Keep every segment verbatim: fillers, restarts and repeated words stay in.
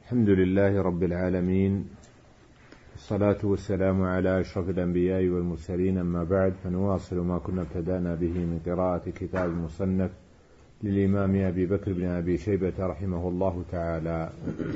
الحمد لله رب العالمين، الصلاة والسلام على أشرف الأنبياء والمرسلين، أما بعد، فنواصل ما كنا ابتدأنا به من قراءة كتاب المصنف للإمام أبي بكر بن أبي شيبة رحمه الله تعالى.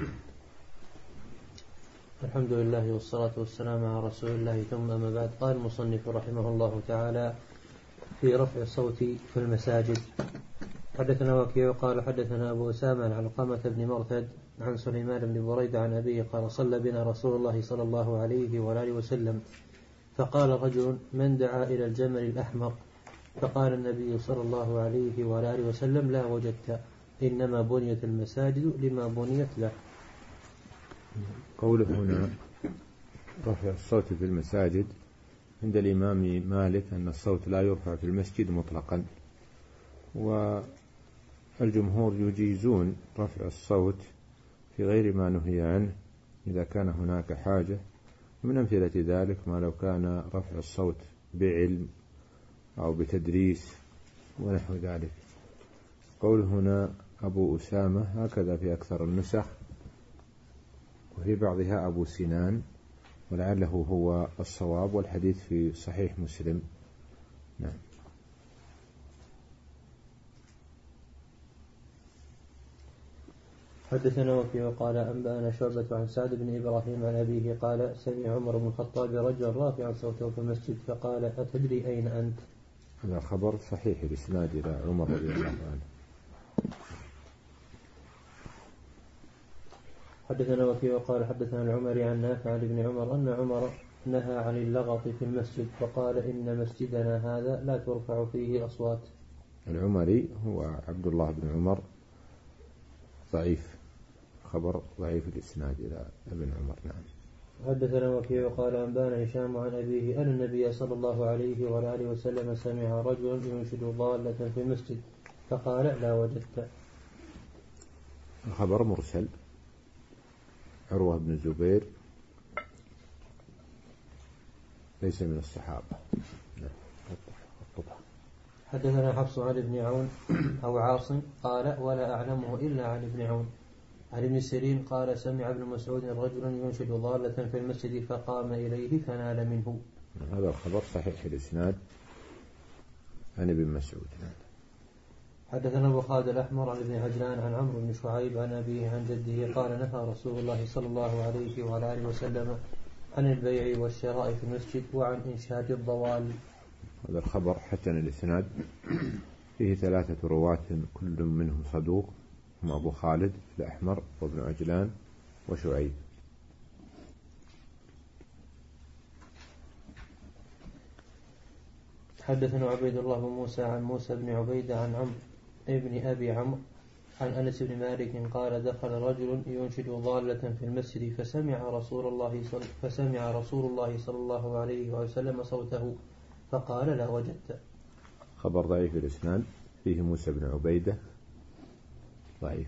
الحمد لله والصلاة والسلام على رسول الله، ثم أما بعد. قال المصنف رحمه الله تعالى في رفع الصوت في المساجد. حدثنا وكيع قال حدثنا أبو أسامة عن علقمة بن مرثد عن سليمان بن بريدة عن أبيه قال صلى بنا رسول الله صلى الله عليه وآله وسلم، فقال رجل: من دعا إلى الجمل الأحمر؟ فقال النبي صلى الله عليه وآله وسلم: لا وجدت، إنما بنيت المساجد لما بنيت له. قوله هنا رفع الصوت في المساجد، عند الإمام مالك أن الصوت لا يرفع في المسجد مطلقا، والجمهور يجيزون رفع الصوت في غير ما نهي عنه إذا كان هناك حاجة. من أمثلة ذلك ما لو كان رفع الصوت بعلم أو بتدريس ونحو ذلك. قول هنا أبو أسامة هكذا في أكثر النسخ، وفي بعضها أبو سنان، ولعله هو الصواب، والحديث في صحيح مسلم. نعم. حدثنا وكيع قال أنبأنا شعبة عن سعد بن إبراهيم عن أبيه قال سمع عمر بن الخطاب رجلا رافعا صوته في المسجد فقال: أتدري أين أنت؟ هذا خبر صحيح الإسناد إلى عمر رضي الله عنه. حدثنا وكيع قال حدثنا العمري عن نافع عن ابن عمر أن عمر نهى عن اللغط في المسجد فقال: إن مسجدنا هذا لا ترفع فيه أصوات. العمري هو عبد الله بن عمر، ضعيف، خبر ضعيف الإسناد إلى ابن عمر. نعم. حدثنا وكيع قال أنبانا هشام عن أبيه أن النبي صلى الله عليه وآله وسلم سمع رجلا ينشد ضالة في المسجد فقال: لا وجدت. خبر مرسل، عروة بن الزبير ليس من الصحابة. حدثنا حفص عن ابن عون أو عاصم قال: ولا أعلمه إلا عن ابن عون عن ابن سيرين قال: سمع ابن مسعود رجلا ينشد ضالة في المسجد فقام إليه فنال منه. هذا الخبر صحيح الإسناد عن ابن مسعود. حدثنا أبو خالد الأحمر عن ابن عجلان عن عمرو بن شعيب عن أبيه عن جده قال: نهى رسول الله صلى الله عليه وعلى آله وسلم عن البيع والشراء في المسجد وعن إنشاد الضوال. هذا الخبر حسن الإسناد، فيه ثلاثة رواة كل منهم صدوق، هم أبو خالد الأحمر وابن عجلان وشعيب. حدثنا عبيد الله بن موسى عن موسى بن عبيدة عن عمرو ابن أبي عمرو عن أنس بن مالك قال: دخل رجل ينشد ضالة في المسجد فسمع رسول الله صل... فسمع رسول الله صلى الله عليه وسلم صوته فقال: لا وجدت. خبر ضعيف الإسناد، فيه موسى بن عبيدة ضعيف.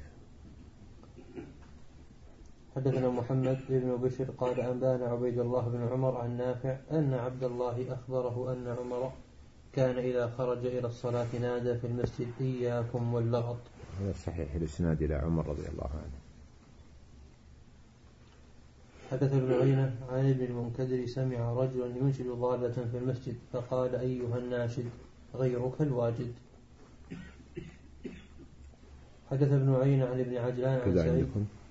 حدثنا محمد بن بشر قال أنبانا عبيد الله بن عمر عن نافع أن عبد الله أخبره أن عمر كان إذا خرج إلى الصلاة نادى في المسجد: إياكم واللغط. هذا صحيح الإسناد إلى عمر رضي الله عنه. حدث ابن عيينة عن ابن المنكدر سمع رجلا ينشد ضالة في المسجد فقال: أيها الناشد غيرك الواجد. حدث ابن عيينة عن ابن عجلان عن سعيد.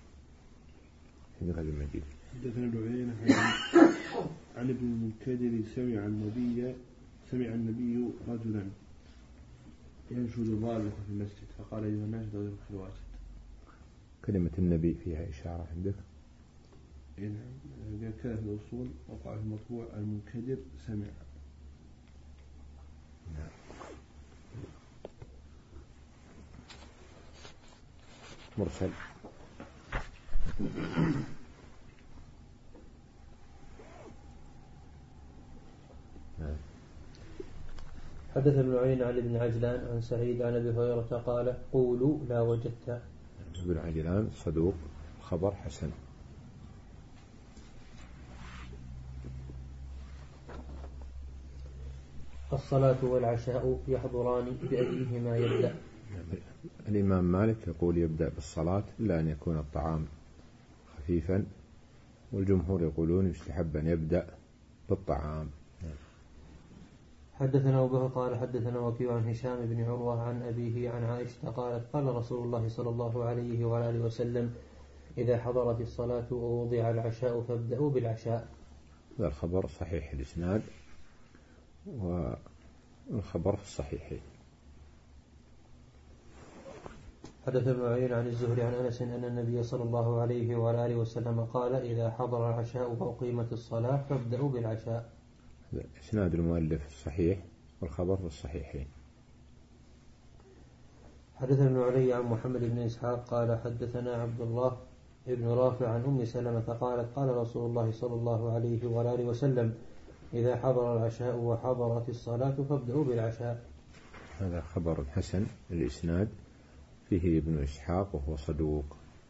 حدثنا ابن عيينة عن ابن المنكدر سمع النبي سمع النبي رجلا ينشد ضالة في المسجد فقال: أيها الناس غيرك الواجد. كلمة النبي فيها إشارة عندك؟ إذا كان في الأصول وقع في المطبوع المنكدر سمع. نعم. مرسل. نعم. حدث ابن عيينة عن ابن عجلان عن سعيد عن أبي هريرة قال: قولوا لا وجدت. ابن عجلان صدوق، خبر حسن. الصلاة والعشاء يحضران بأيهما يبدأ. الإمام مالك يقول يبدأ بالصلاة إلا أن يكون الطعام خفيفا، والجمهور يقولون يستحب أن يبدأ بالطعام. حدثنا أبوه قال حدثنا وكيع عن هشام بن عروة عن أبيه عن عائشة قالت قال رسول الله صلى الله عليه وآله وسلم إذا حضرت الصلاة ووضع العشاء فابدأوا بالعشاء. هذا الخبر صحيح الإسناد، والخبر في الصحيحين. حدث ابن عيينة عن الزهري عن أنس أن النبي صلى الله عليه وآله وسلم قال إذا حضر العشاء وأقيمت الصلاة فابدأوا بالعشاء. إسناد المؤلف الصحيح والخبر في الصحيحين. حدث ابن علي عن محمد بن إسحاق قال حدثنا عبد الله ابن رافع عن أم سلمة قالت قال رسول الله صلى الله عليه وآله وسلم إذا حضر العشاء وحضرت الصلاة فابدأوا بالعشاء. هذا خبر حسن الإسناد، فيه ابن إسحاق وهو صدوق.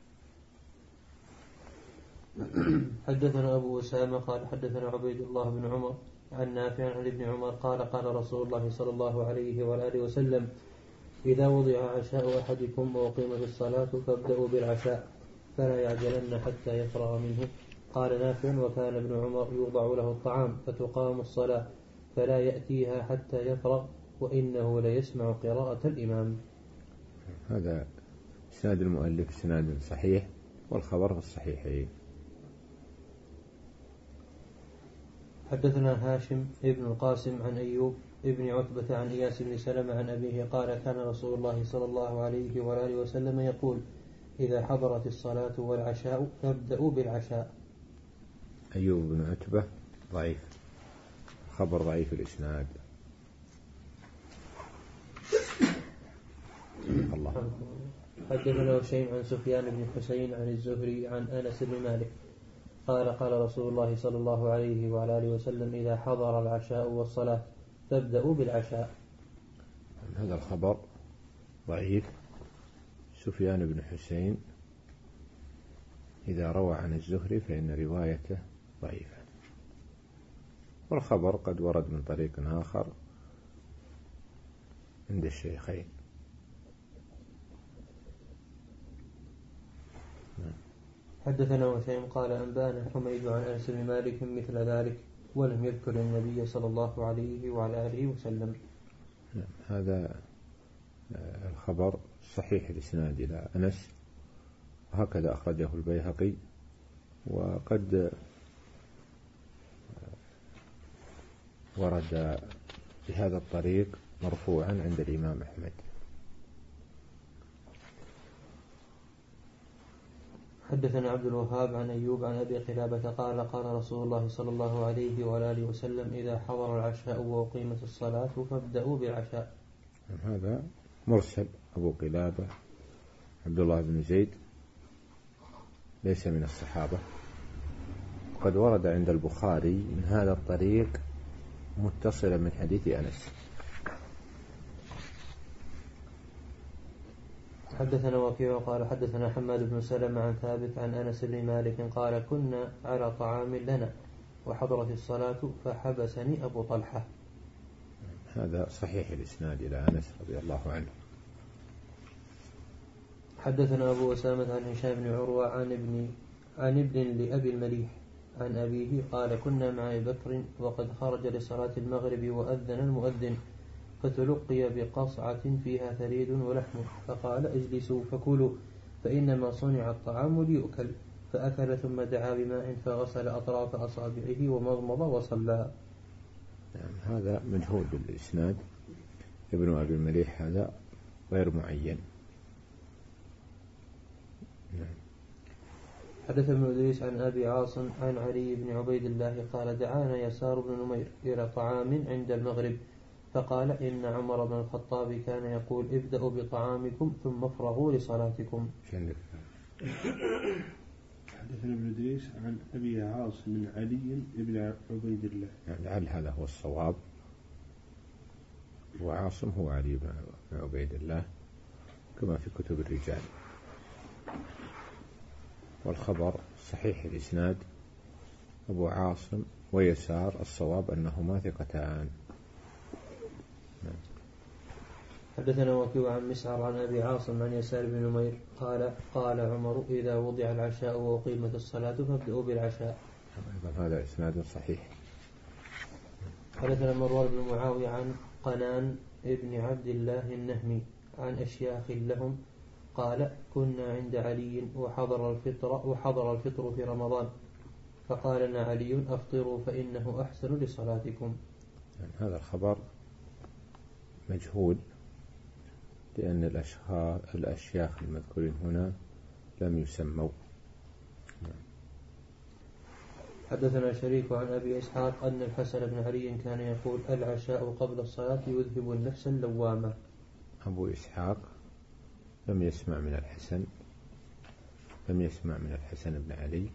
حدثنا أبو أسامة قال حدثنا عبيد الله بن عمر عن نافع عن ابن عمر قال قال رسول الله صلى الله عليه وآله وسلم إذا وضع عشاء أحدكم وأقيمت الصلاة فابدأوا بالعشاء فلا يعجلن حتى يفرغ منه. قال نافع وكان ابن عمر يوضع له الطعام فتقام الصلاة فلا يأتيها حتى يفرغ وإنه ليسمع قراءة الإمام. هذا إسناد المؤلف إسناد صحيح والخبر في الصحيحين. حدثنا هاشم ابن القاسم عن أيوب ابن عتبة عن إياس بن سلمة عن أبيه قال كان رسول الله صلى الله عليه وآله وسلم يقول إذا حضرت الصلاة والعشاء فابدأوا بالعشاء. أيوب بن عتبة ضعيف، خبر ضعيف الإسناد. الله. حدثنا شيء عن سفيان بن حسين عن الزهري عن أنس بن مالك قال قال رسول الله صلى الله عليه وعلى آله وسلم إذا حضر العشاء والصلاة فابدأوا بالعشاء. هذا الخبر ضعيف. سفيان بن حسين إذا روى عن الزهري فإن روايته ضعيفة، والخبر قد ورد من طريق آخر عند الشيخين. حدثنا وسيم قال أنبانا حميد عن أنس بن مالك مثل ذلك ولم يذكر النبي صلى الله عليه وعلى آله وسلم. هذا الخبر صحيح الإسناد إلى أنس، وهكذا أخرجه البيهقي، وقد ورد بهذا الطريق مرفوعا عند الإمام أحمد. حدثنا عبد الوهاب عن أيوب عن أبي قلابة قال قال رسول الله صلى الله عليه وآله وسلم إذا حضر العشاء وأقيمت الصلاة فابدأوا بالعشاء. هذا مرسل. أبو قلابة عبد الله بن زيد ليس من الصحابة، قد ورد عند البخاري من هذا الطريق متصلا من حديث أنس. حدثنا وكيع قال حدثنا حماد بن سلمة عن ثابت عن أنس بن مالك قال كنا على طعام لنا وحضرت الصلاة فحبسني أبو طلحة. هذا صحيح الإسناد إلى أنس رضي الله عنه. حدثنا أبو أسامة عن هشام بن عروة عن ابن عن ابن لأبي المليح عن أبيه قال كنا مع أبي بكر وقد خرج لصلاة المغرب وأذن المؤذن فتلقي بقصعة فيها ثريد ولحم فقال اجلسوا فكلوا فإنما صنع الطعام ليؤكل، فأكل ثم دعا بماء فغسل أطراف أصابعه ومضمض وصلى. يعني هذا مجهول بالإسناد. ابن أبي المليح هذا غير معين. حدث ابن إدريس عن أبي عاصم عن علي بن عبيد الله قال دعانا يسار بن نمير إلى طعام عند المغرب فقال إن عمر بن الخطاب كان يقول ابدأوا بطعامكم ثم افرغوا لصلاتكم. حدثنا ابن إدريس عن أبي عاصم من علي بن عبيد الله. لعل هذا هو الصواب، وعاصم هو علي بن عبيد الله كما في كتب الرجال. والخبر صحيح الإسناد. أبو عاصم ويسار الصواب أنهما ثقتان. حدثنا وكيع عن مسعر عن أبي عاصم عن يسار بن نمير قال قال عمر إذا وضع العشاء وأقيمت الصلاة فابدأوا بالعشاء. هذا إسناد صحيح. حدثنا مروان بن معاوية عن قنان ابن عبد الله النهمي عن أشياخ لهم قال كنا عند علي وحضر الفطر وحضر الفطر في رمضان فقال لنا علي أفطروا فإنه أحسن لصلاتكم. يعني هذا الخبر مجهول لأن الأشياخ المذكورين هنا لم يسموا. حدثنا شريك عن أبي إسحاق أن الحسن بن علي كان يقول العشاء قبل الصلاة يذهب النفس اللوامة. أبو إسحاق لم يسمع من الحسن لم يسمع من الحسن بن علي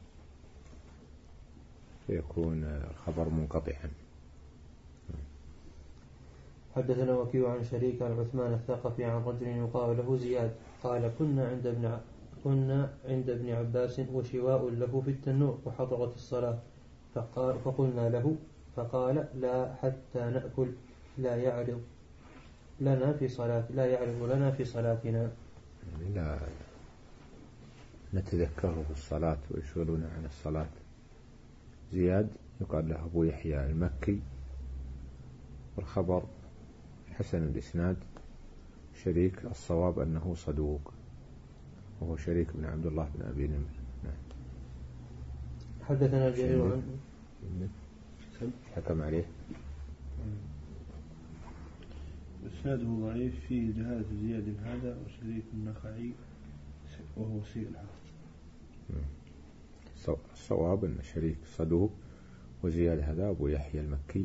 فيكون الخبر منقطعا. حدثنا وكيع عن شريك عن عثمان الثقفي عن رجل يقال له زياد قال كنا عند ابن كنا عند ابن عباس وشواء له في التنور وحضرت الصلاة فقال فقلنا له فقال لا حتى نأكل لا يعرض لنا في صلاة لا يعرض لنا في صلاتنا. يعني لا نتذكره في الصلاة ويشغلون عن الصلاة. زياد يقال له أبو يحيى المكي والخبر حسن الإسناد. شريك الصواب أنه صدوق وهو شريك بن عبد الله بن أبي نمر. نعم. حدثنا جرير عنه حكم عليه إسناده ضعيف فيه جهالة زياد هذا وشريك النخعي وهو سيء الحفظ. الصواب أن شريك صدوق وزياد هذا أبو يحيى المكي.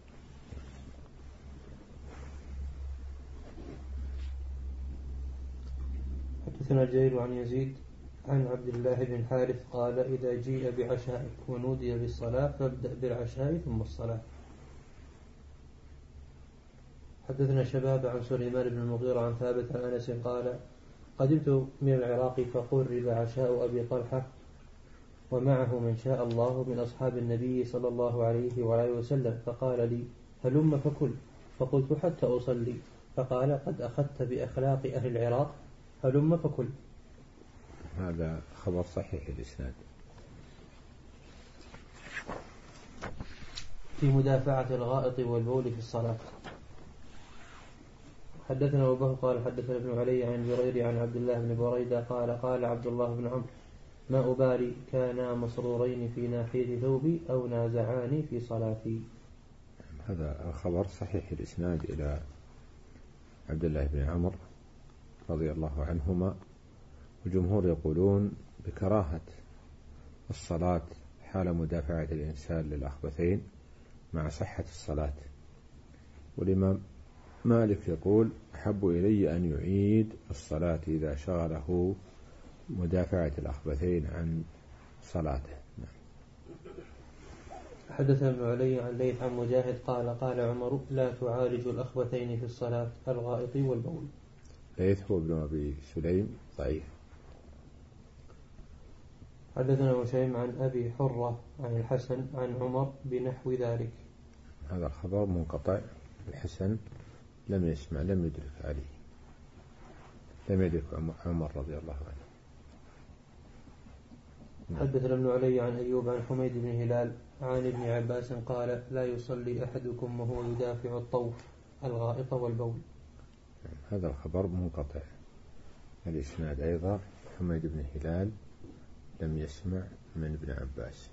حدثنا جرير عن يزيد عن عبد الله بن الحارث قال إذا جيء بعشاء ونودي بالصلاة فابدأ بالعشاء ثم الصلاة. حدثنا شباب عن سليمان بن المغيرة عن ثابت عن أنس قال قدمت من العراق فقرب عشاء أبي طلحة ومعه من شاء الله من أصحاب النبي صلى الله عليه وآله وسلم فقال لي هلم فكل فقلت حتى أصلي فقال قد أخذت بأخلاق أهل العراق هلم فكل. هذا خبر صحيح الإسناد. في مدافعة الغائط والبول في الصلاة. حدثنا أبو قال حدثنا ابن علي عن جرير عن عبد الله بن بريدة قال قال عبد الله بن عمرو ما أبالي كانا مسرورين في ناحية ثوبي أو نازعاني في صلاتي. هذا الخبر صحيح الإسناد إلى عبد الله بن عمرو رضي الله عنهما. الجمهور يقولون بكراهة الصلاة حال مدافعة الإنسان للأخبثين مع صحة الصلاة. والإمام مالك يقول أحب إلي أن يعيد الصلاة إذا شغله مدافعة الأخبثين عن صلاته. حدثنا ابن علي عن ليث عن مجاهد قال قال عمر لا تعالج الأخبثين في الصلاة الغائط والبول. ليث هو ابن أبي سليم ضعيف. حدثنا وشيم عن أبي حرة عن الحسن عن عمر بنحو ذلك. هذا الخبر منقطع. الحسن لم يسمع لم يدرك عليه لم يدرك عمر رضي الله عنه. حدثنا ابن علي عن أيوب عن حميد بن هلال عن ابن عباس قال لا يصلي أحدكم وهو يدافع الطوف الغائط والبول. هذا الخبر منقطع. الإسناد أيضا حميد بن هلال لم يسمع من ابن عباس.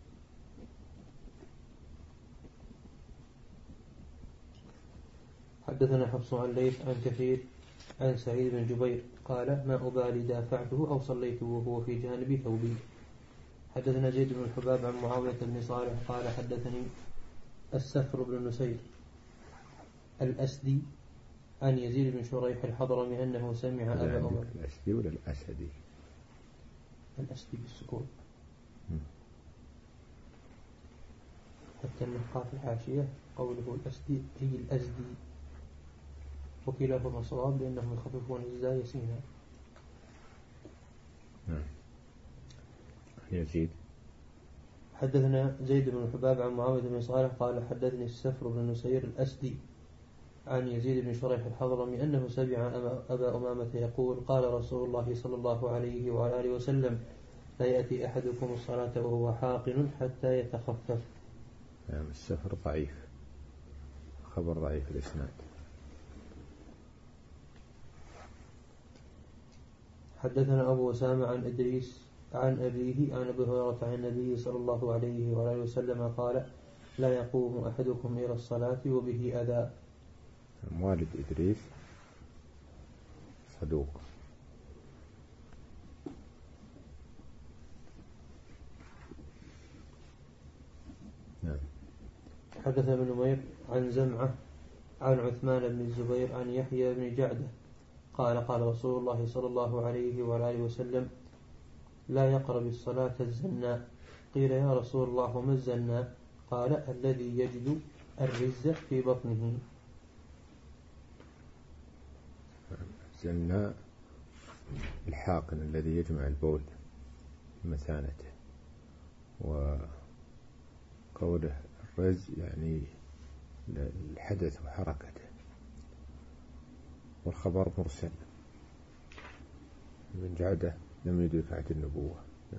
حدثنا حفص عن ليث عن كثير عن سعيد بن جبير قال ما أبالي دافعته أو صليته وهو في جانب ثوبي. حدثنا زيد بن الحباب عن معاوية بن صالح قال حدثني السفر بن نسير الأسدي عن يزيد بن شريح الحضرمي أنه سمع أبا عمر. الأسدي ولا الأسدي؟ الأسدي بالسكون حتى النقاط الحاشية قوله الأسدي هي الأزدي وكلاهما صواب لأنهم يخففون الزاي سينا. نعم. يزيد. حدثنا زيد بن الحباب عن معاوية بن صالح قال حدثني السفر بن نسير الأسدي عن يزيد بن شريح الحضرمي أنه سمع أبا أمامة يقول قال رسول الله صلى الله عليه وعلى آله وسلم لا يأتي أحدكم الصلاة وهو حاقن حتى يتخفف. نعم السفر ضعيف، خبر ضعيف الإسناد. حدثنا أبو أسامة عن إدريس عن أبيه عن أبي هريرة عن النبي صلى الله عليه وعلى آله وسلم قال لا يقوم أحدكم إلى الصلاة وبه أذى. والد إدريس صدوق. نعم. حدث ابن نمير عن زمعة عن عثمان بن الزبير عن يحيى بن جعدة قال قال رسول الله صلى الله عليه وعلى آله وسلم لا يقرب الصلاة الزناء. قيل يا رسول الله ما الزناء؟ قال الذي يجد الرز في بطنه. الزناء الحاقن الذي يجمع البول مثانته، وقوله الرز يعني الحدث وحركته، والخبر مرسل من جعده لم يدرك عهد النبوة.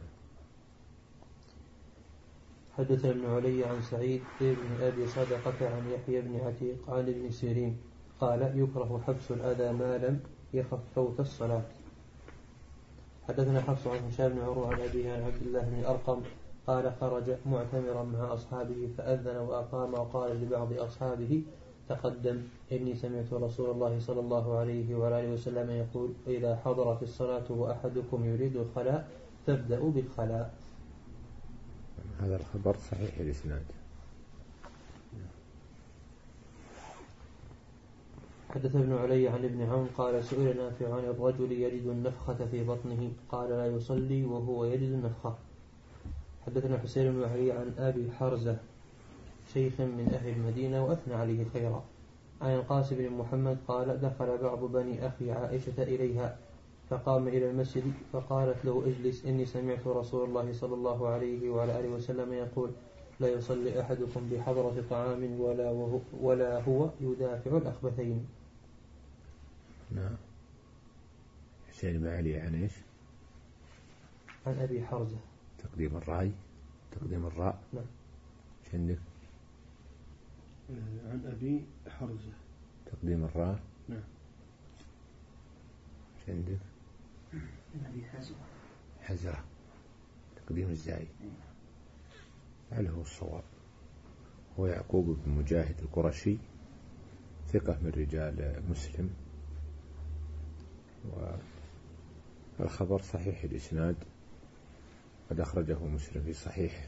حدث ابن علي عن سعيد بن أبي صدقة عن يحيى بن عتيق عن ابن سيرين قال يكره حبس الأذى ما لم يخف فوت الصلاة. حدثنا حفص عن هشام بن عروة عن أبيه عن عبد الله بن الأرقم قال خرج معتمرا مع أصحابه فأذن وأقام وقال لبعض أصحابه تقدم إني سمعت رسول الله صلى الله عليه وعلى آله وسلم يقول إذا حضرت الصلاة وأحدكم يريد الخلاء فابدأوا بالخلاء. هذا الخبر صحيح الإسناد. حدث ابن علي عن ابن عون قال سئل نافع عن الرجل يجد النفخة في بطنه قال لا يصلي وهو يجد النفخة. حدثنا حسين بن علي عن أبي حرزة شيخ من أهل المدينة وأثنى عليه خيرا عن القاسم بن محمد قال دخل بعض بني أخي عائشة إليها فقام إلى المسجد فقالت له اجلس إني سمعت رسول الله صلى الله عليه وعلى آله وسلم يقول لا يصلي أحدكم بحضرة طعام ولا, وهو ولا هو يدافع الأخبثين. نعم. حسين بن علي عن إيش؟ عن أبي حرزة. تقديم الراء تقديم الراء. نعم. ايش عندك؟ عن أبي حرزة تقديم الراء. نعم. ايش عندك؟ عن أبي حزرة حزرة تقديم الزاي. هل هو الصواب؟ هو يعقوب بن مجاهد القرشي ثقة من رجال مسلم، والخبر صحيح الإسناد قد أخرجه مسلم في صحيحه.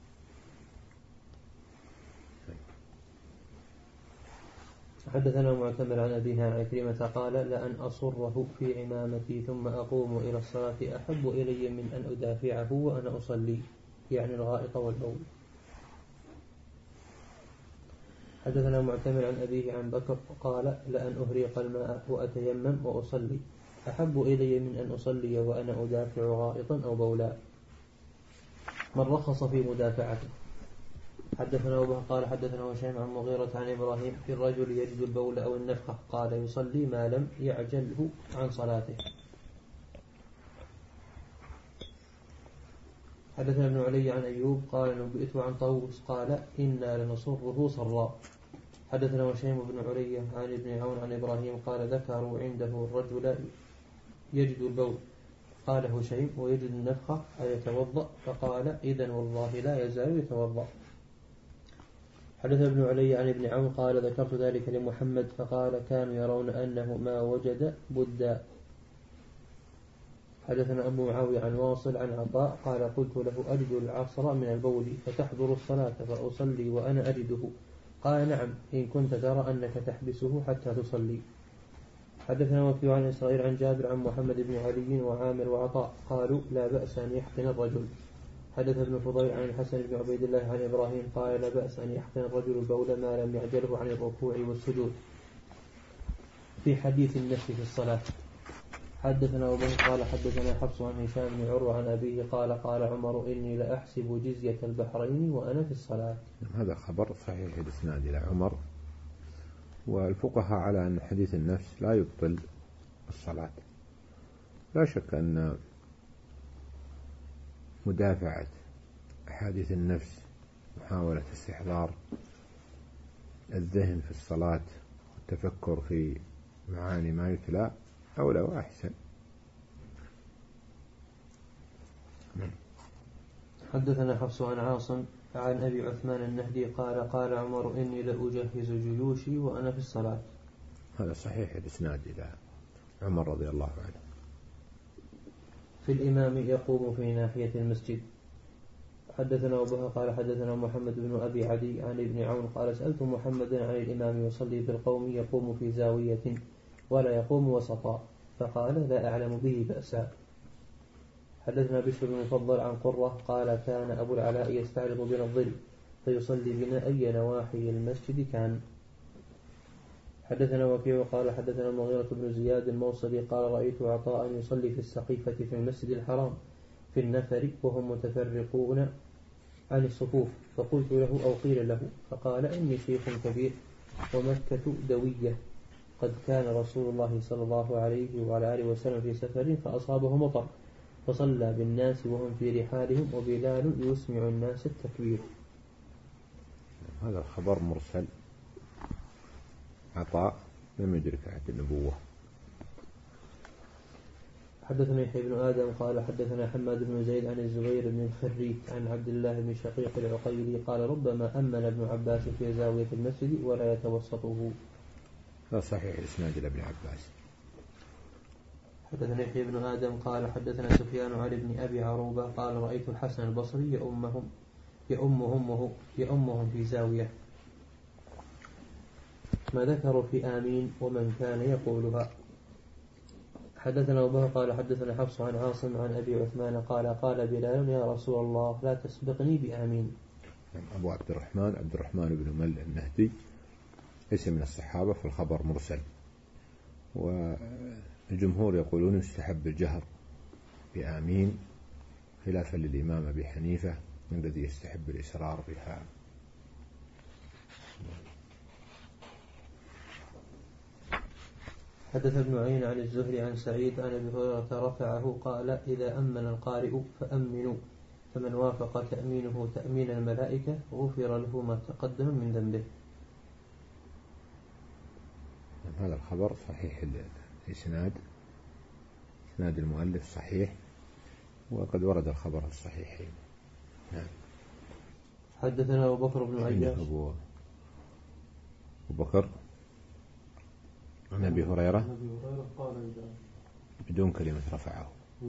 حدثنا معتمر عن أبيه عن عكرمة قال لأن أصره في عمامتي ثم أقوم إلى الصلاة أحب إلي من أن أدافعه وأنا أصلي، يعني الغائط والبول. حدثنا معتمر عن أبيه عن بكر قال لأن أهريق الماء وأتيمم وأصلي أحب إلي من أن أصلي وأنا أدافع غائطا أو بولا. من رخص في مدافعته. حدثنا أبوه قال حدثنا هشام عن مغيرة عن إبراهيم في الرجل يجد البول أو النفخة قال يصلي ما لم يعجله عن صلاته. حدثنا ابن علي عن أيوب قال نبئت عن طاووس قال إنا لنصره صراء. حدثنا هشام بن علي عن ابن عون عن إبراهيم قال ذكروا عنده الرجل يجد البول قال هشيم ويجد النفخة أيتوضأ فقال إذن والله لا يزال يتوضأ. حدث ابن علي عن ابن عون قال ذكرت ذلك لمحمد فقال كانوا يرون أنه ما وجد بدا. حدثنا أبو معاوية عن واصل عن عطاء قال قلت له أجد العصر من البول فتحضر الصلاة فأصلي وأنا أجده قال نعم إن كنت ترى أنك تحبسه حتى تصلي. حدثنا وكيع عن إسرائيل عن جابر عن محمد بن علي وعامر وعطاء قالوا لا بأس أن يحقن الرجل. حدث ابن فضيل عن الحسن بن عبيد الله عن إبراهيم قال لا بأس أن يحقن الرجل البول ما لم يعجله عن الركوع والسجود في حديث النفس في الصلاة. حدثنا أبو قال حدثنا حفص عن هشام بن عروة عن أبيه قال قال عمر إني لأحسب جزية البحرين وأنا في الصلاة. هذا خبر صحيح الإسناد إلى عمر والفقهاء على أن حديث النفس لا يبطل الصلاة. لا شك أن مدافعة أحاديث النفس، محاولة استحضار الذهن في الصلاة والتفكر في معاني ما يتلى أولى وأحسن. حدثنا حفص عن عاصم عن أبي عثمان النهدي قال قال عمر إني لأجهز جيوشي وأنا في الصلاة. هذا صحيح الإسناد إلى عمر رضي الله عنه. في الإمام يقوم في ناحية المسجد. حدثنا أبوها قال حدثنا محمد بن أبي عدي عن ابن عون قال سألت محمدا عن الإمام يصلي بالقوم يقوم في زاوية ولا يقوم وسطا فقال لا أعلم به بأسا. حدثنا بشر بن المفضل عن قرة قال كان أبو العلاء يستعرض بنا الظل فيصلي بنا أي نواحي المسجد كان. حدثنا وكيع قال حدثنا المغيرة بن زياد الموصلي قال رأيت عطاء يصلي في السقيفة في المسجد الحرام في النفر وهم متفرقون عن الصفوف فقلت له أو قيل له فقال إني شيخ كبير ومكة دوية قد كان رسول الله صلى الله عليه وعلى آله وسلم في سفر فأصابه مطر فصلى بالناس وهم في رحالهم وبلال يسمع الناس التكبير. هذا الخبر مرسل. عطاء لم يدرك عهد النبوة. حدثنا يحيى بن آدم قال حدثنا حماد بن زيد عن الزبير بن الخريت عن عبد الله بن شقيق العقيلي قال ربما أمن ابن عباس في زاوية المسجد ولا يتوسطه. هذا صحيح الإسناد إلى ابن عباس. حدثنا يحيى بن آدم قال حدثنا سفيان عن ابن أبي عروبة قال رأيت الحسن البصري يؤمهم يؤمهم يؤمهم في زاوية ما ذكروا في آمين ومن كان يقولها. حدثنا أبوه قال حدثنا حفص عن عاصم عن أبي عثمان قال قال بلال يا رسول الله لا تسبقني بآمين. أبو عبد الرحمن عبد الرحمن بن مل النهدي ليس من الصحابة فالخبر مرسل، والجمهور يقولون يستحب الجهر بآمين خلافا للإمام أبي حنيفة الذي يستحب الإسرار بها. حدث ابن عين عن الزهري عن سعيد عن أبي هريرة رفعه قال إذا أمن القارئ فأمنوا فمن وافق تأمينه تأمين الملائكة غفر له ما تقدم من ذنبه. هذا الخبر صحيح الإسناد، إسناد المؤلف صحيح وقد ورد الخبر الصحيحين. نعم. حدثنا أبو بكر بن عياش أبو بكر عن أبي هريرة بدون كلمة رفعه.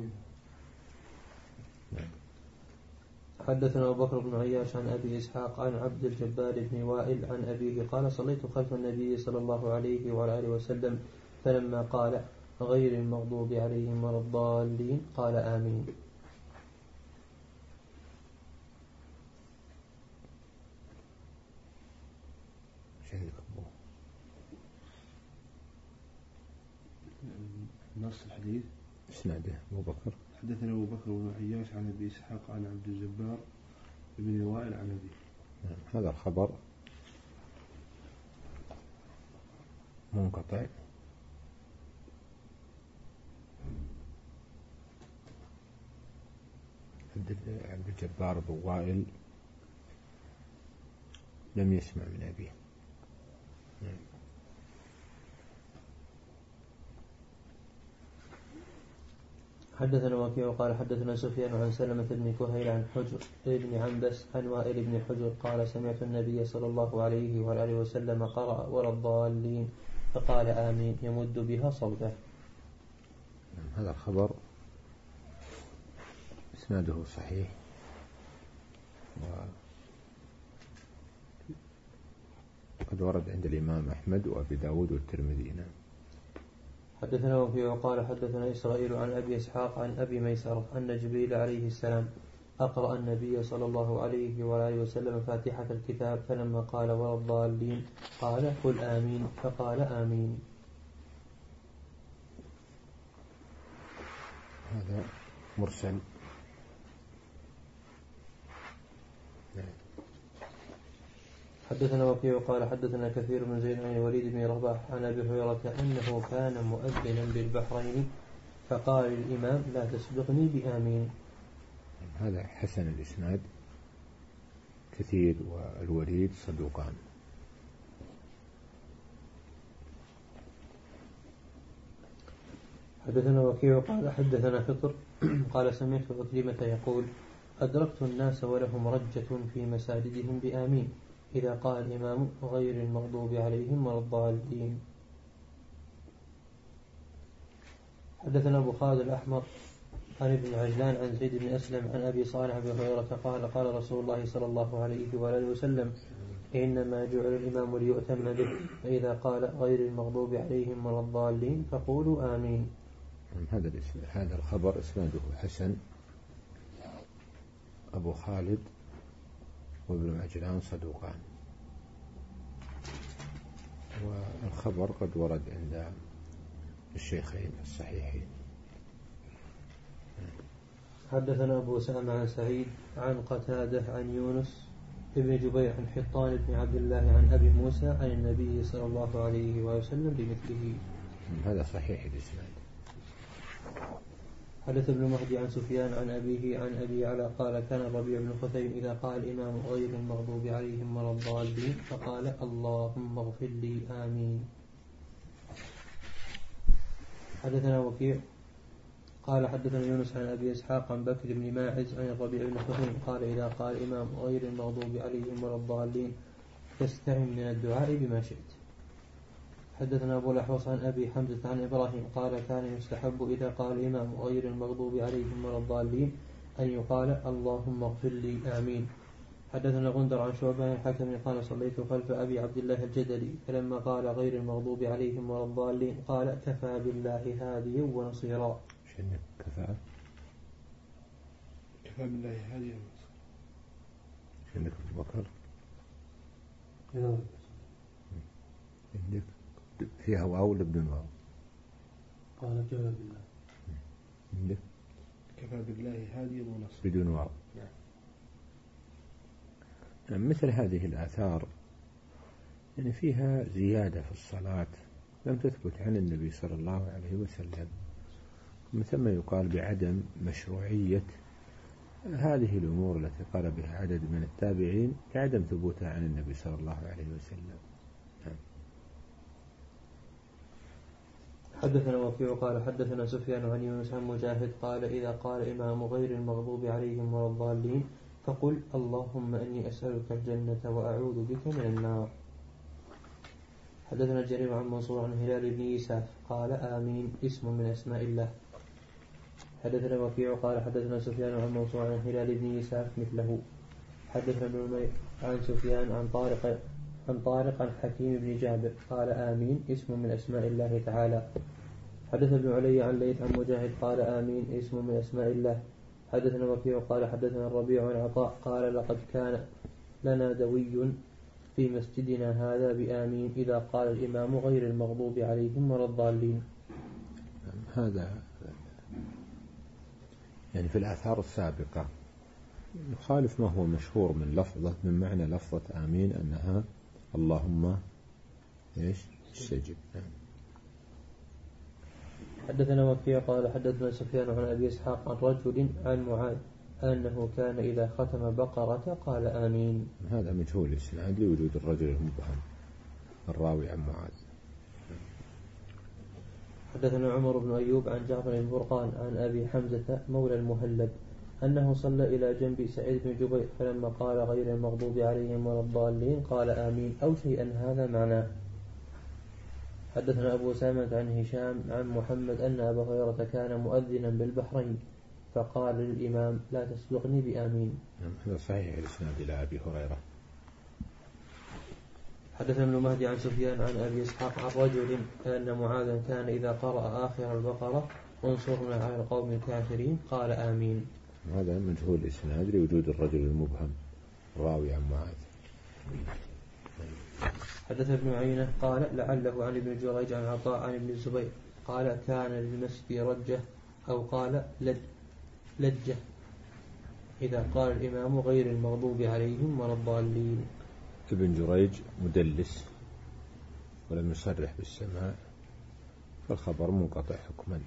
نعم. حدثنا أبو بكر بن عياش عن أبي إسحاق عن عبد الجبار بن وائل عن أبيه قال صليت خلف النبي صلى الله عليه وعلى آله وسلم فلما قال غير المغضوب عليهم ولا الضالين قال آمين. نص الحديث اسناده أبو بكر حدثنا أبو بكر بن عياش عن أبي إسحاق عن عبد الجبار بن وائل عن أبيه. هذا الخبر منقطع عبد الجبار بن وائل لم يسمع من أبيه. حدثنا وكيع قال حدثنا سفيان عن سلمة بن كهيل عن حجر بن عنبس عن وائل بن حجر قال سمعت النبي صلى الله عليه وآله وسلم قرأ ولا الضالين فقال آمين يمد بها صوته. هذا الخبر إسناده صحيح وقد ورد عند الإمام أحمد وأبي داود والترمذي. حدثنا وكيع قال حدثنا إسرائيل عن أبي إسحاق عن أبي ميسرة أن جبريل عليه السلام أقرأ النبي صلى الله عليه وآله وسلم فاتحة الكتاب فلما قال ولا الضالين قال قل آمين فقال آمين. هذا مرسل. حدثنا وكيع قال حدثنا كثير من زيد عن الوليد بن رباح عن أبي هريرة أنه كان مؤذنا بالبحرين فقال الإمام لا تسبقني بآمين. هذا حسن الإسناد. كثير والوليد صدوقان. حدثنا وكيع قال حدثنا فطر قال سمعت عكرمة يقول أدركت الناس ولهم رجة في مساجدهم بآمين إذا قال الإمام غير المغضوب عليهم ولا الضالين. حدثنا أبو خالد الأحمر عن ابن عجلان عن زيد بن أسلم عن أبي صالح بن هريرة قال قال رسول الله صلى الله عليه وآله وسلم إنما جعل الإمام ليؤتم به فإذا قال غير المغضوب عليهم ولا الضالين فقولوا آمين. هذا هذا الخبر إسناده حسن. أبو خالد وابن عجلان صدوقان، والخبر قد ورد عند الشيخين الصحيحين. حدثنا أبو سامة عن سعيد عن قتادة عن يونس ابن جبير عن حطان بن عبد الله عن أبي موسى عن النبي صلى الله عليه وسلم بمثله. هذا صحيح الإسناد. حدث ابن مهدي عن سفيان عن أبيه عن أبي علا قال كان الربيع بن خثيم إذا قال الإمام غير المغضوب عليهم ولا الضالين فقال اللهم اغفر لي آمين. حدثنا وكيع قال حدثنا يونس عن أبي إسحاق عن بكر بن ماعز عن الربيع بن خثيم قال إذا قال الإمام غير المغضوب عليهم ولا الضالين فاستعن من الدعاء بما شئت. حدثنا أبو الأحوص عن أبي حمزة عن إبراهيم قال كان يستحب إذا قال الإمام غير المغضوب عليهم ولا الضالين أن يقال اللهم اغفر لي آمين. حدثنا غندر عن شعبة عن الحكم قال صليت خلف أبي عبد الله الجدلي فلما قال غير المغضوب عليهم ولا الضالين قال كفى بالله هاديا ونصيرا. شنو كفى؟ كفى بالله هاديا ونصيرا. شنو بكر؟ عندك فيها واو ولا بدون واو؟ قال كفى بالله. عندك كفى بالله هاديا ونصيرا بدون واو. نعم. مثل هذه الآثار يعني فيها زيادة في الصلاة لم تثبت عن النبي صلى الله عليه وسلم، من ثم يقال بعدم مشروعية هذه الأمور التي قال بها عدد من التابعين لعدم ثبوتها عن النبي صلى الله عليه وسلم. حدثنا وكيع قال حدثنا سفيان عن يونس عن مجاهد قال إذا قال الإمام غير المغضوب عليهم ولا الضالين فقل اللهم إني أسألك الجنة وأعوذ بك من النار. حدثنا جرير عن منصور عن هلال بن يساف قال آمين اسم من أسماء الله. حدثنا وكيع قال حدثنا سفيان عن منصور عن هلال بن يساف مثله. حدثنا ابن عمير عن سفيان عن طارق عن طارق عن حكيم بن جابر قال آمين اسم من أسماء الله تعالى. حدث ابن علي عن ليث عن مجاهد قال آمين اسم من أسماء الله. حدثنا وكيع قال حدثنا الربيع عن عطاء قال لقد كان لنا دوي في مسجدنا هذا بآمين إذا قال الإمام غير المغضوب عليهم ولا الضالين. هذا يعني في الآثار السابقة يخالف ما هو مشهور من لفظة من معنى لفظة آمين أنها اللهم إيش استجب. حدثنا وكيع قال حدثنا سفيان عن أبي إسحاق عن رجل عن معاذ أنه كان إذا ختم بقرة قال آمين. هذا مجهول الإسناد لوجود الرجل المبهم الراوي عن معاذ. حدثنا عمر بن أيوب عن جعفر بن برقان عن أبي حمزة مولى المهلب أنه صلى إلى جنب سعيد بن جبير فلما قال غير المغضوب عليهم ولا الضالين قال آمين أو شيئا هذا معناه. حدثنا أبو سامة عن هشام عن محمد أن أبا هريرة كان مؤذنا بالبحرين فقال للإمام لا تسبقني بآمين. هذا صحيح الإسناد إلى أبي هريرة. حدثنا ابن مهدي عن سفيان عن أبي إسحاق عن رجل أن معاذا كان إذا قرأ آخر البقرة انصرنا على القوم الكافرين قال آمين. هذا مجهول الإسناد لوجود الرجل المبهم راوي عن معاذ. حدث ابن عيينة قال لعله عن ابن جريج عن عطاء عن ابن الزبير قال كان للمسجد رجة أو قال لج لجة إذا قال الإمام غير المغضوب عليهم ولا الضالين. ابن جريج مدلس ولم يصرح بالسماع فالخبر منقطع حكما.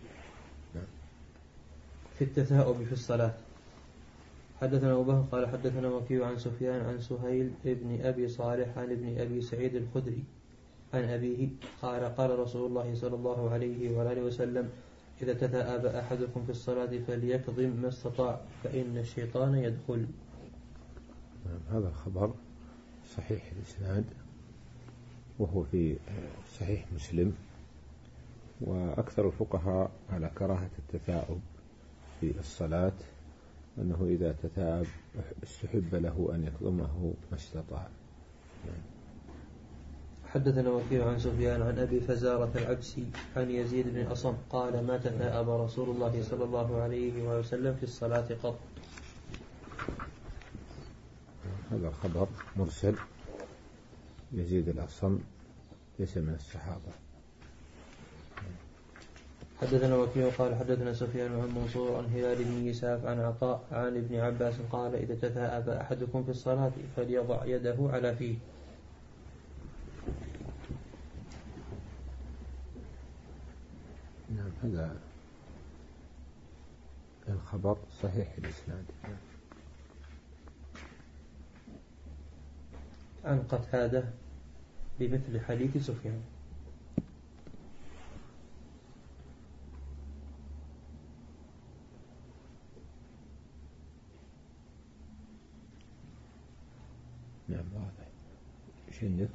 في التثاؤب في الصلاة. حدثنا أبو بكر قال حدثنا وكيع عن سفيان عن سهيل ابن أبي صالح عن ابن أبي سعيد الخدري عن أبيه قال قال رسول الله صلى الله عليه وآله وسلم إذا تثاءب أحدكم في الصلاة فليكظم ما استطاع فإن الشيطان يدخل. هذا الخبر صحيح الإسناد وهو في صحيح مسلم. وأكثر الفقهاء على كراهة التثاؤب في الصلاة أنه إذا تثاءب استحب له أن يكظمه ما استطاع. حدثنا وكيع عن سفيان عن أبي فزارة العبسي عن يزيد بن أصم قال ما تثاءب رسول الله صلى الله عليه وسلم في الصلاة قط. هذا الخبر مرسل. يزيد الأصم ليس من الصحابة. حدثنا وكيع قال حدثنا سفيان عن منصور عن هلال بن يساف عن عطاء عن ابن عباس قال إذا تثاءب أحدكم في الصلاة فليضع يده على فيه. نعم هذا الخبر صحيح الإسناد. عن قتادة بمثل حديث سفيان. نعم واضح. ايش عندك؟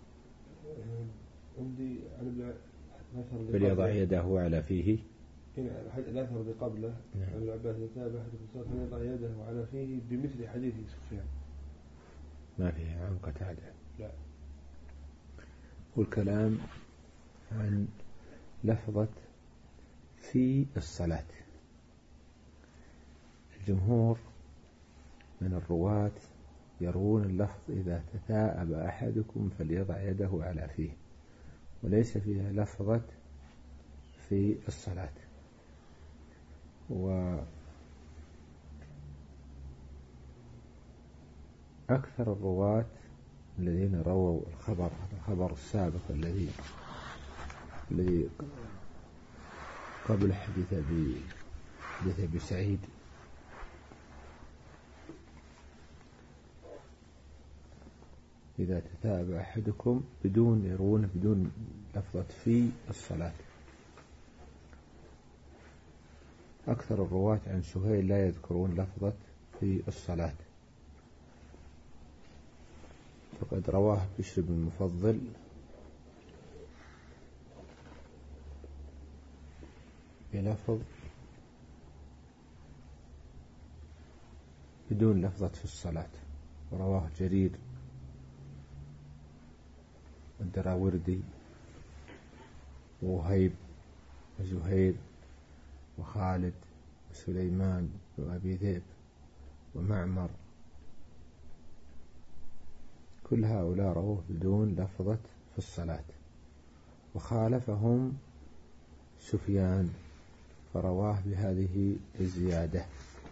عندي أنا فليضع يده على فيه. الأثر اللي قبله عن العباس الثابت أحد فليضع يده على فيه بمثل حديث سفيان. ما فيها عن قتادة. لا. والكلام عن لفظة في الصلاة. الجمهور من الرواة يروون اللفظ إذا تثاءب أحدكم فليضع يده على فيه وليس فيها لفظة في الصلاة. وأكثر الرواة الذين رووا الخبر الخبر السابق الذي الذي قبل حديث أبي حديث أبي سعيد إذا تثاءب أحدكم بدون يرون بدون لفظة في الصلاة. أكثر الرواة عن سهيل لا يذكرون لفظة في الصلاة. فقد رواه بشر بن المفضل بلفظ بدون لفظة في الصلاة. ورواه جرير والدراوردي ووهيب وزهير وخالد وسليمان وأبي ذئب ومعمر كل هؤلاء رواه بدون لفظة في الصلاة. وخالفهم سفيان فرواه بهذه الزيادة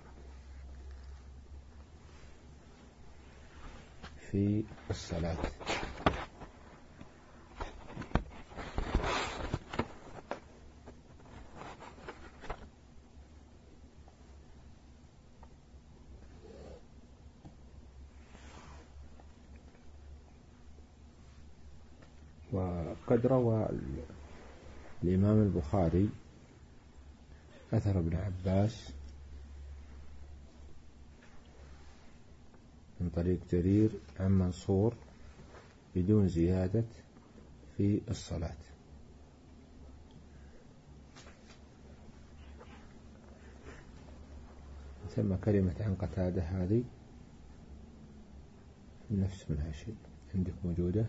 في الصلاة. وقد روى الإمام البخاري أثر ابن عباس من طريق جرير عن منصور بدون زيادة في الصلاة. ثم كلمة عن قتادة هذه نفس منها شيء عندك موجودة.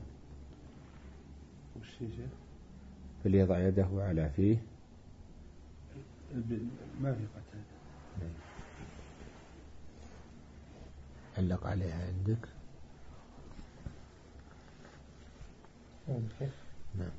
فليضع يده على فيه ما في قتادة. علق عليها عندك. نعم.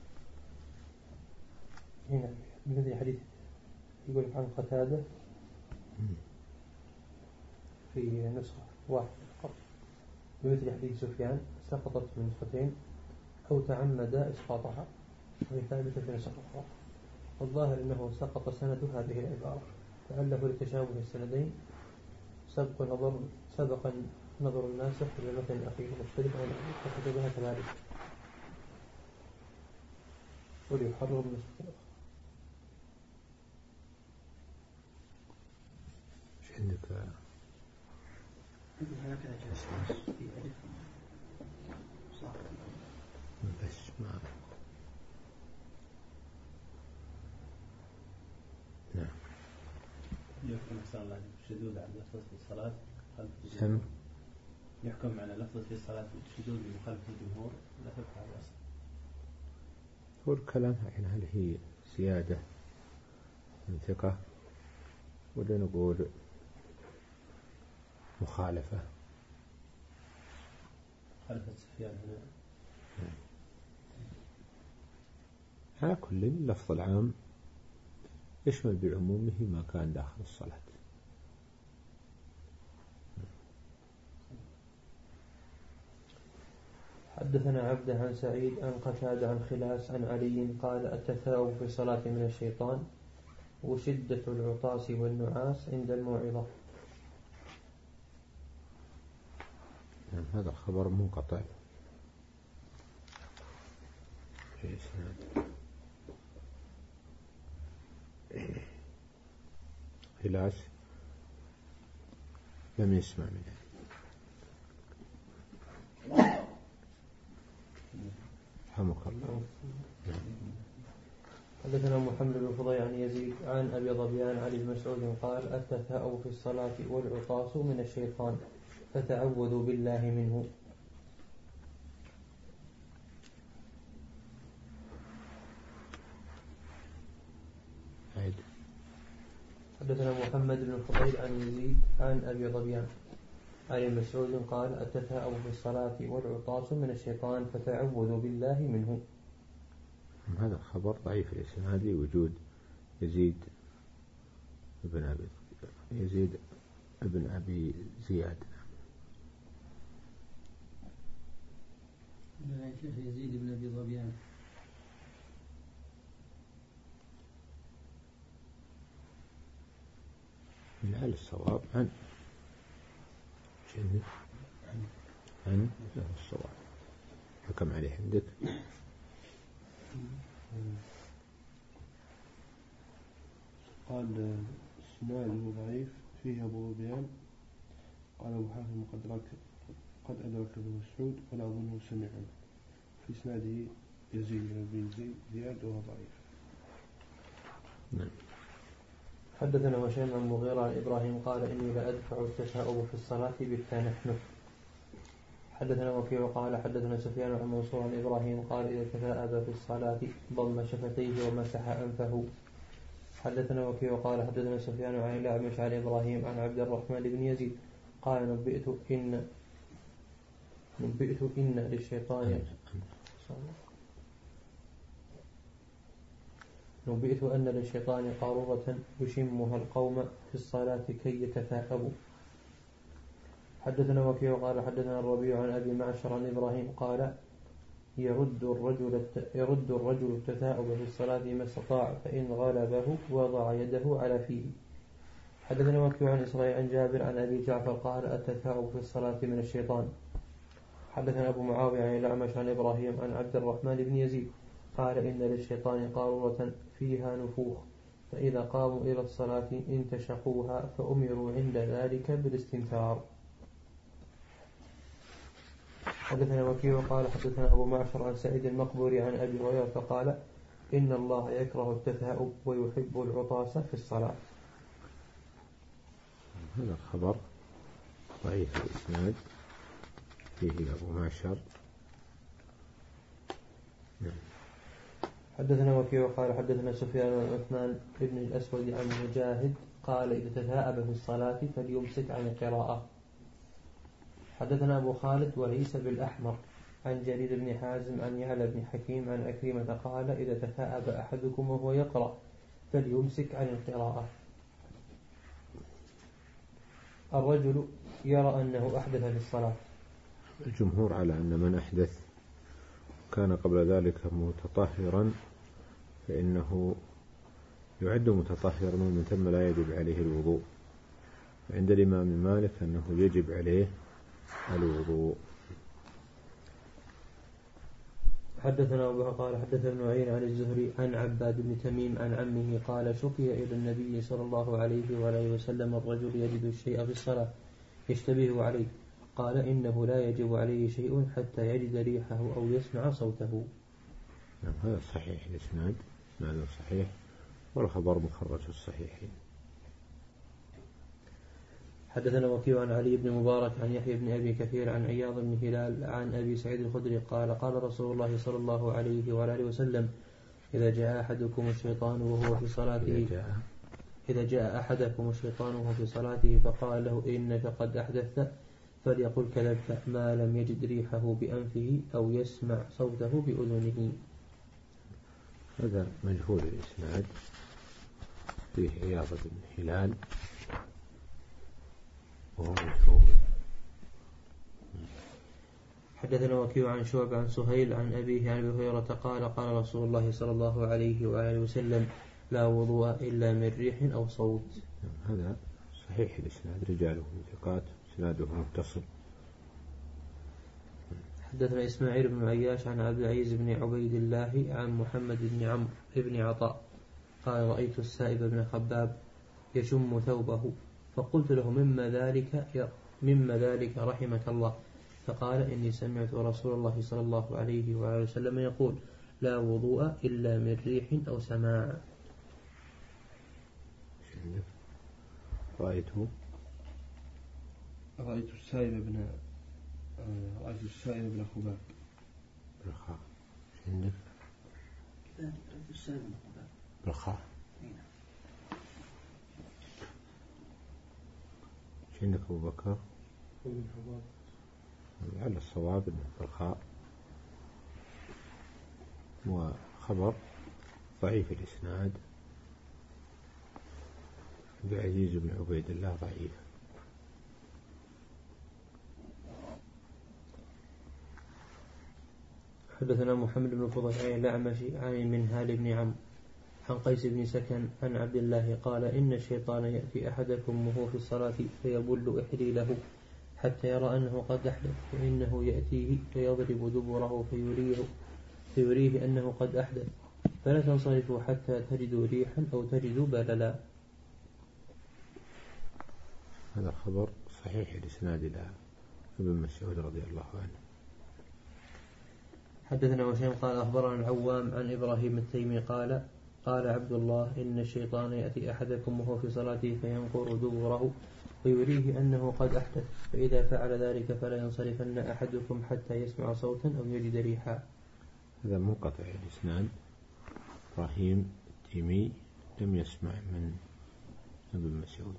هنا بهذه الحديث يقول عن قتادة في نسخة واحدة فقط. بمثل حديث سفيان سقطت من نسختين أو تعمد إسقاطها، وهي ثابتة في نسخ أخرى. والظاهر أنه سقط سند هذه العبارة لعله لتشابه السندين سبق نظر سبق نظر الناسخ إلى المتن الأخير مختلف عن فكتبها كذلك وليحرر من نسخ أخرى. إيش عندك؟ هكذا جالس في ألف صح بس ما نعم. يحكم أحسن الله الشذوذ على لفظة في الصلاة خلف سم الجمهور. يحكم على لفظة في الصلاة الشذوذ بمخالفة الجمهور لا تبقى على الأصل. هو الكلام يعني هل هي زيادة من ثقة ولا نقول مخالفة؟ مخالفة سفيان هنا. على كل اللفظ العام يشمل بعمومه ما كان داخل الصلاة. حدثنا عبد عن سعيد عن قتادة عن خلاس عن علي قال التثاؤب في الصلاة من الشيطان وشدة العطاس والنعاس عند الموعظة. يعني هذا الخبر منقطع في إسناد خلاس لم يسمع منه. رحمك الله. حدثنا محمد بن فضيل عن يزيد عن أبي ظبيان عن ابن مسعود قال التثاؤب في الصلاة والعطاس من الشيطان فتعوذوا بالله منه. عيد. حدثنا محمد بن فضيل عن يزيد عن أبي ظبيان عن ابن مسعود قال التثاؤب في الصلاة والعطاس من الشيطان فتعوذوا بالله منه. هذا الخبر ضعيف الإسناد لوجود يزيد ابن أبي يزيد ابن أبي زياد. لا شيخ يزيد بن أبي ظبيان من أهل الصواب عن شنو عن أهل الصواب حكم عليه عندك. قال إسناده ضعيف فيه أبو ظبيان. قال أبو حاتم قد أدرك قد أدرك ابن مسعود ولا أظنه سمع عنه. في إسناده يزيد بن أبي زياد وهو ضعيف. نعم. حدثنا هشام عن مغيرة عن إبراهيم قال إني لأدفع التثاؤب في الصلاة بالتنحنف. حدثنا وكيع قال حدثنا سفيان عن منصور عن إبراهيم قال إذا تثاءب في الصلاة ضم شفتيه ومسح أنفه. حدثنا وكيع قال حدثنا سفيان عن الأعمش عن إبراهيم عن عبد الرحمن بن يزيد قال نبئت إن نبئت إن للشيطان نبئت أن للشيطان قارورة يشمها القوم في الصلاة كي يتثاءبوا. حدثنا وكيع قال حدثنا الربيع عن أبي معشر عن إبراهيم قال يرد الرجل يرد الرجل التثاؤب في الصلاة ما استطاع فإن غلبه وضع يده على فيه. حدثنا وكيع عن إسرائيل عن جابر عن أبي جعفر قال التثاؤب في الصلاة من الشيطان. حدثنا أبو معاوية عن الأعمش عن إبراهيم عن عبد الرحمن بن يزيد قال إن للشيطان قارورة فيها نفوخ فإذا قاموا إلى الصلاة انتشقوها فأمروا عند ذلك بالاستنثار. حدثنا وكيع قال حدثنا أبو معشر عن سعيد المقبوري عن أبي هريرة فقال إن الله يكره التثاؤب ويحب العطاس في الصلاة. هذا الخبر ضعيف الإسناد فيه أبو معشر. نعم. حدثنا وكيع قال حدثنا سفيان عن عثمان بن الأسود عن مجاهد قال إذا تثاءب في الصلاة فليمسك عن القراءة. حدثنا أبو خالد وليس بالأحمر عن جرير بن حازم عن يعلى بن حكيم عن أكرمة قال إذا تثاءب أحدكم وهو يقرأ فليمسك عن القراءة. الرجل يرى أنه أحدث في الصلاة الجمهور على أن من أحدث كان قبل ذلك متطهرا فإنه يعد متطهرا ومن ثم لا يجب عليه الوضوء. عند الإمام مالك أنه يجب عليه الوضوء. حدثنا أبو قال حدثنا ابن عيينة عن الزهري عن عباد بن تميم عن عمه قال شكي إلى النبي صلى الله عليه وآله وسلم الرجل يجد الشيء في الصلاة يشتبه عليه قال إنه لا يجب عليه شيء حتى يجد ريحه أو يسمع صوته. نعم هذا صحيح الإسناد، هذا صحيح والخبر مخرج في الصحيحين. حدثنا وكيع عن علي بن مبارك عن يحيى بن أبي كثير عن عياض بن هلال عن أبي سعيد الخدري قال قال رسول الله صلى الله عليه وآله وسلم إذا جاء أحدكم الشيطان وهو في صلاته إذا جاء أحدكم الشيطان وهو في صلاته فقال له إنك قد أحدثت فليقل كذبت ما لم يجد ريحه بأنفه أو يسمع صوته بأذنه. هذا مجهول الإسناد، فيه عياض بن هلال وهو مجهول. حدثنا وكيع عن شعب عن سهيل عن أبيه عن أبي هريرة قال قال رسول الله صلى الله عليه وآله وسلم لا وضوء إلا من ريح أو صوت. هذا صحيح الإسناد، رجاله ثقات، إسناده متصل. حدثنا إسماعيل بن عياش عن عبد العزيز بن عبيد الله عن محمد بن عمرو بن عطاء قال رأيت السائب بن خباب يشم ثوبه فقلت له مما ذلك مما ذلك رحمك الله فقال إني سمعت رسول الله صلى الله عليه وآله وسلم يقول لا وضوء إلا من ريح أو سماع. رأيته رأيت السائب بن رأيت السائب بن خباب بالخاء. عندك رأيت السائب بن خباب بالخاء. عندك أبو بكر على الصواب بالخاء، وخبر ضعيف الإسناد عبد العزيز بن عبيد الله ضعيف. حدثنا محمد بن فضل عن الأعمش عن المنهال بن عمرو عن قيس بن سكن عن عبد الله قال إن الشيطان يأتي أحدكم وهو في الصلاة فيبل إحليله حتى يرى أنه قد أحدث فإنه يأتيه فيضرب دبره فيريه, فيريه أنه قد أحدث فلا تنصرفوا حتى تجدوا ريحا أو تجدوا بللا. هذا الخبر صحيح الإسناد إلى ابن مسعود رضي الله عنه. حدثنا وشيم قال أخبرنا العوام عن إبراهيم التيمي قال قال عبد الله إن الشيطان يأتي أحدكم وهو في صلاته فينقر دبره ويريه أنه قد أحدث فإذا فعل ذلك فلا ينصرفن أحدكم حتى يسمع صوتا أو يجد ريحا. هذا منقطع الإسناد، إبراهيم التيمي لم يسمع من ابن مسعود.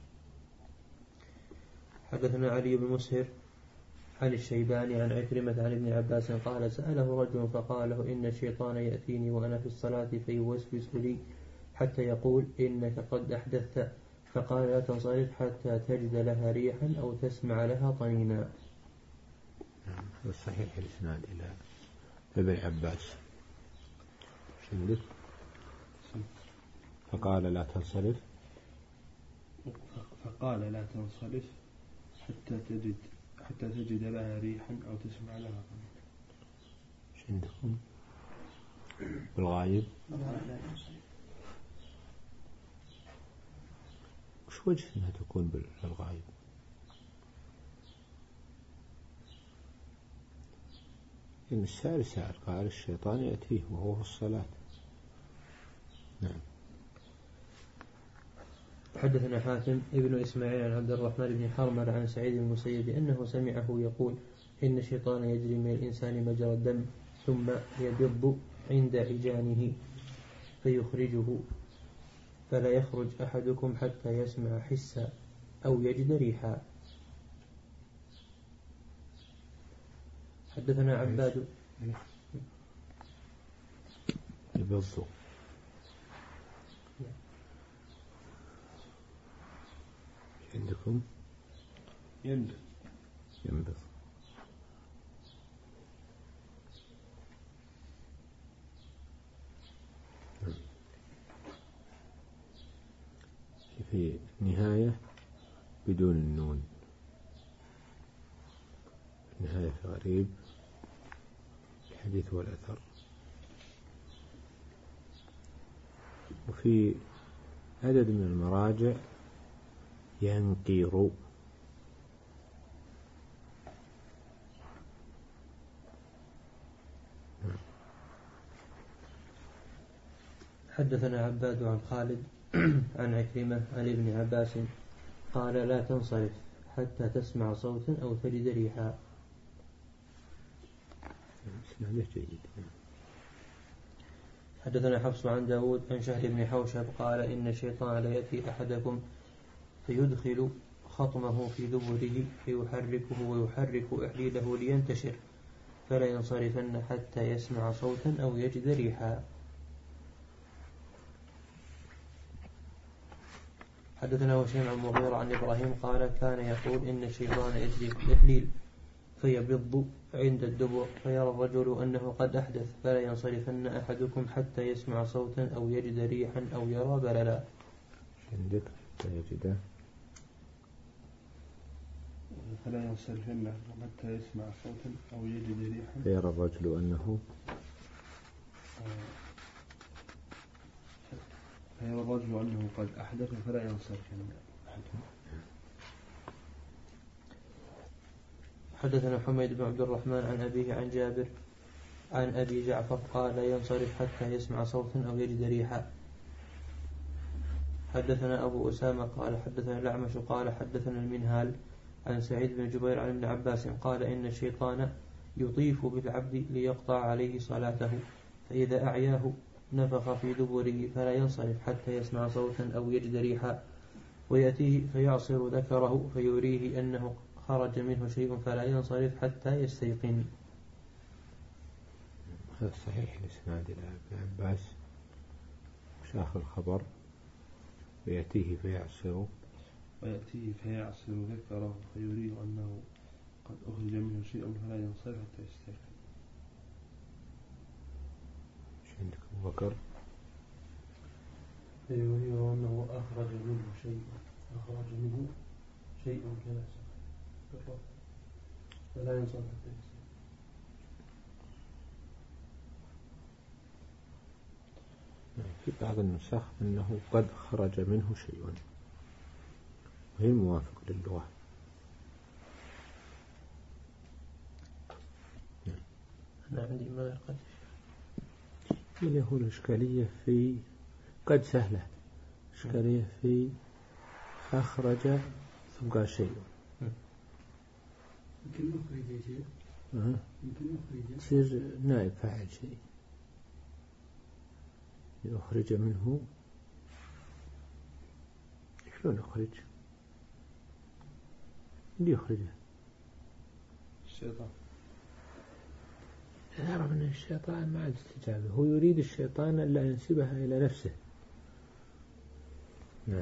حدثنا علي بن مسهر عن الشيباني عن عكرمة عن ابن عباس قال سأله رجل فقال له إن الشيطان يأتيني وأنا في الصلاة فيوسوس لي حتى يقول إنك قد أحدثت فقال لا تنصرف حتى تجد لها ريحا أو تسمع لها طنينا. والصحيح الإسناد إلى ابن عباس شندك فقال لا تنصرف فقال لا تنصرف حتى تجد حتى تجد لها ريحا أو تسمع لها طنينا. شندكم بالغايب وش وجه أنها تكون بالغايب؟ إن السائل سائل قال الشيطان يأتيه وهو في الصلاة. نعم. حدثنا حاتم ابن إسماعيل عن عبد الرحمن بن حرمل عن سعيد بن المسيب أنه سمعه يقول إن الشيطان يجري من الإنسان مجرى الدم ثم يبض عند عجانه فيخرجه فلا يخرج أحدكم حتى يسمع حسا أو يجد ريحا. حدثنا عباد يبض عندكم ينبض ينبض النهاية بدون النون، النهاية في غريب الحديث والأثر. وفي عدد من المراجع ينقر. حدثنا عباد عن خالد عن عكرمة عن ابن عباس قال لا تنصرف حتى تسمع صوتا أو تجد ريحا. حدثنا حفص عن داود عن شهر بن حوشب قال إن الشيطان لا يأتي أحدكم فيدخل خطمه في دبره فيحركه ويحرك إحليله لينتشر فلا ينصرفن حتى يسمع صوتا أو يجد ريحا. حدثنا وشيم عن مغيرة عن إبراهيم قال كان يقول إن الشيطان يجري في الإحليل فيبض عند الدبر فيرى الرجل أنه قد أحدث فلا ينصرفن أحدكم حتى يسمع صوتا أو يجد ريحا أو يرى بللا. عندك فيجد فلا ينصرفن حتى يسمع صوتا أو يجد ريحا فيرى الرجل أنه فيرى الرجل أنه قد أحدث فلا ينصرفن أحدكم. حدثنا حميد بن عبد الرحمن عن أبيه عن جابر عن أبي جعفر قال لا ينصرف حتى يسمع صوتا أو يجد ريحا. حدثنا أبو أسامة قال حدثنا الأعمش قال حدثنا المنهال عن سعيد بن جبير عن ابن عباس قال إن الشيطان يطيف بالعبد ليقطع عليه صلاته فإذا أعياه نفخ في دبره فلا ينصرف حتى يسمع صوتا أو يجد ريحا ويأتيه فيعصر ذكره فيريه أنه خرج منه شيء فلا ينصرف حتى يستيقن. هذا صحيح الإسناد إلى ابن عباس شاخ الخبر ويأتيه فيعصر ويأتيه فيعصر ذكره فيريه أنه قد أخرج منه شيء فلا ينصرف حتى يستيقن. ايش عندك أبو بكر؟ فيريه أنه أخرج منه شيء أخرج منه شيء كذا فلا ينصرف حتى يستيقن. في بعض النسخ أنه قد خرج منه شيء وهي موافق للغة. أنا عندي ما قد اللي هو الإشكالية في قد سهلة، إشكالية في أخرج ثم قال شيء يمكن أخرج شيء أه. يمكن أخرج تصير نائب فاعل شيء يخرج منه. شلون يخرج؟ اللي يخرجه الشيطان. يرى من الشيطان ما عاد استجابه، هو يريد الشيطان ألا ينسبها إلى نفسه. نعم.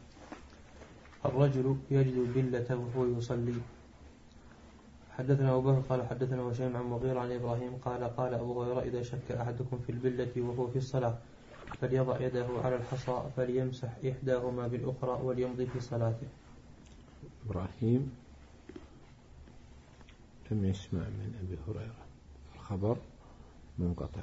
الرجل يجد البلة وهو يصلي. حدثنا أبو بكر قال حدثنا وشيم عن مغيرة عن إبراهيم قال قال أبو هريرة إذا شك أحدكم في البلة وهو في الصلاة فليضع يده على الحصى فليمسح إحداهما بالأخرى وليمضي في صلاته. إبراهيم لم يسمع من أبي هريرة، الخبر منقطع.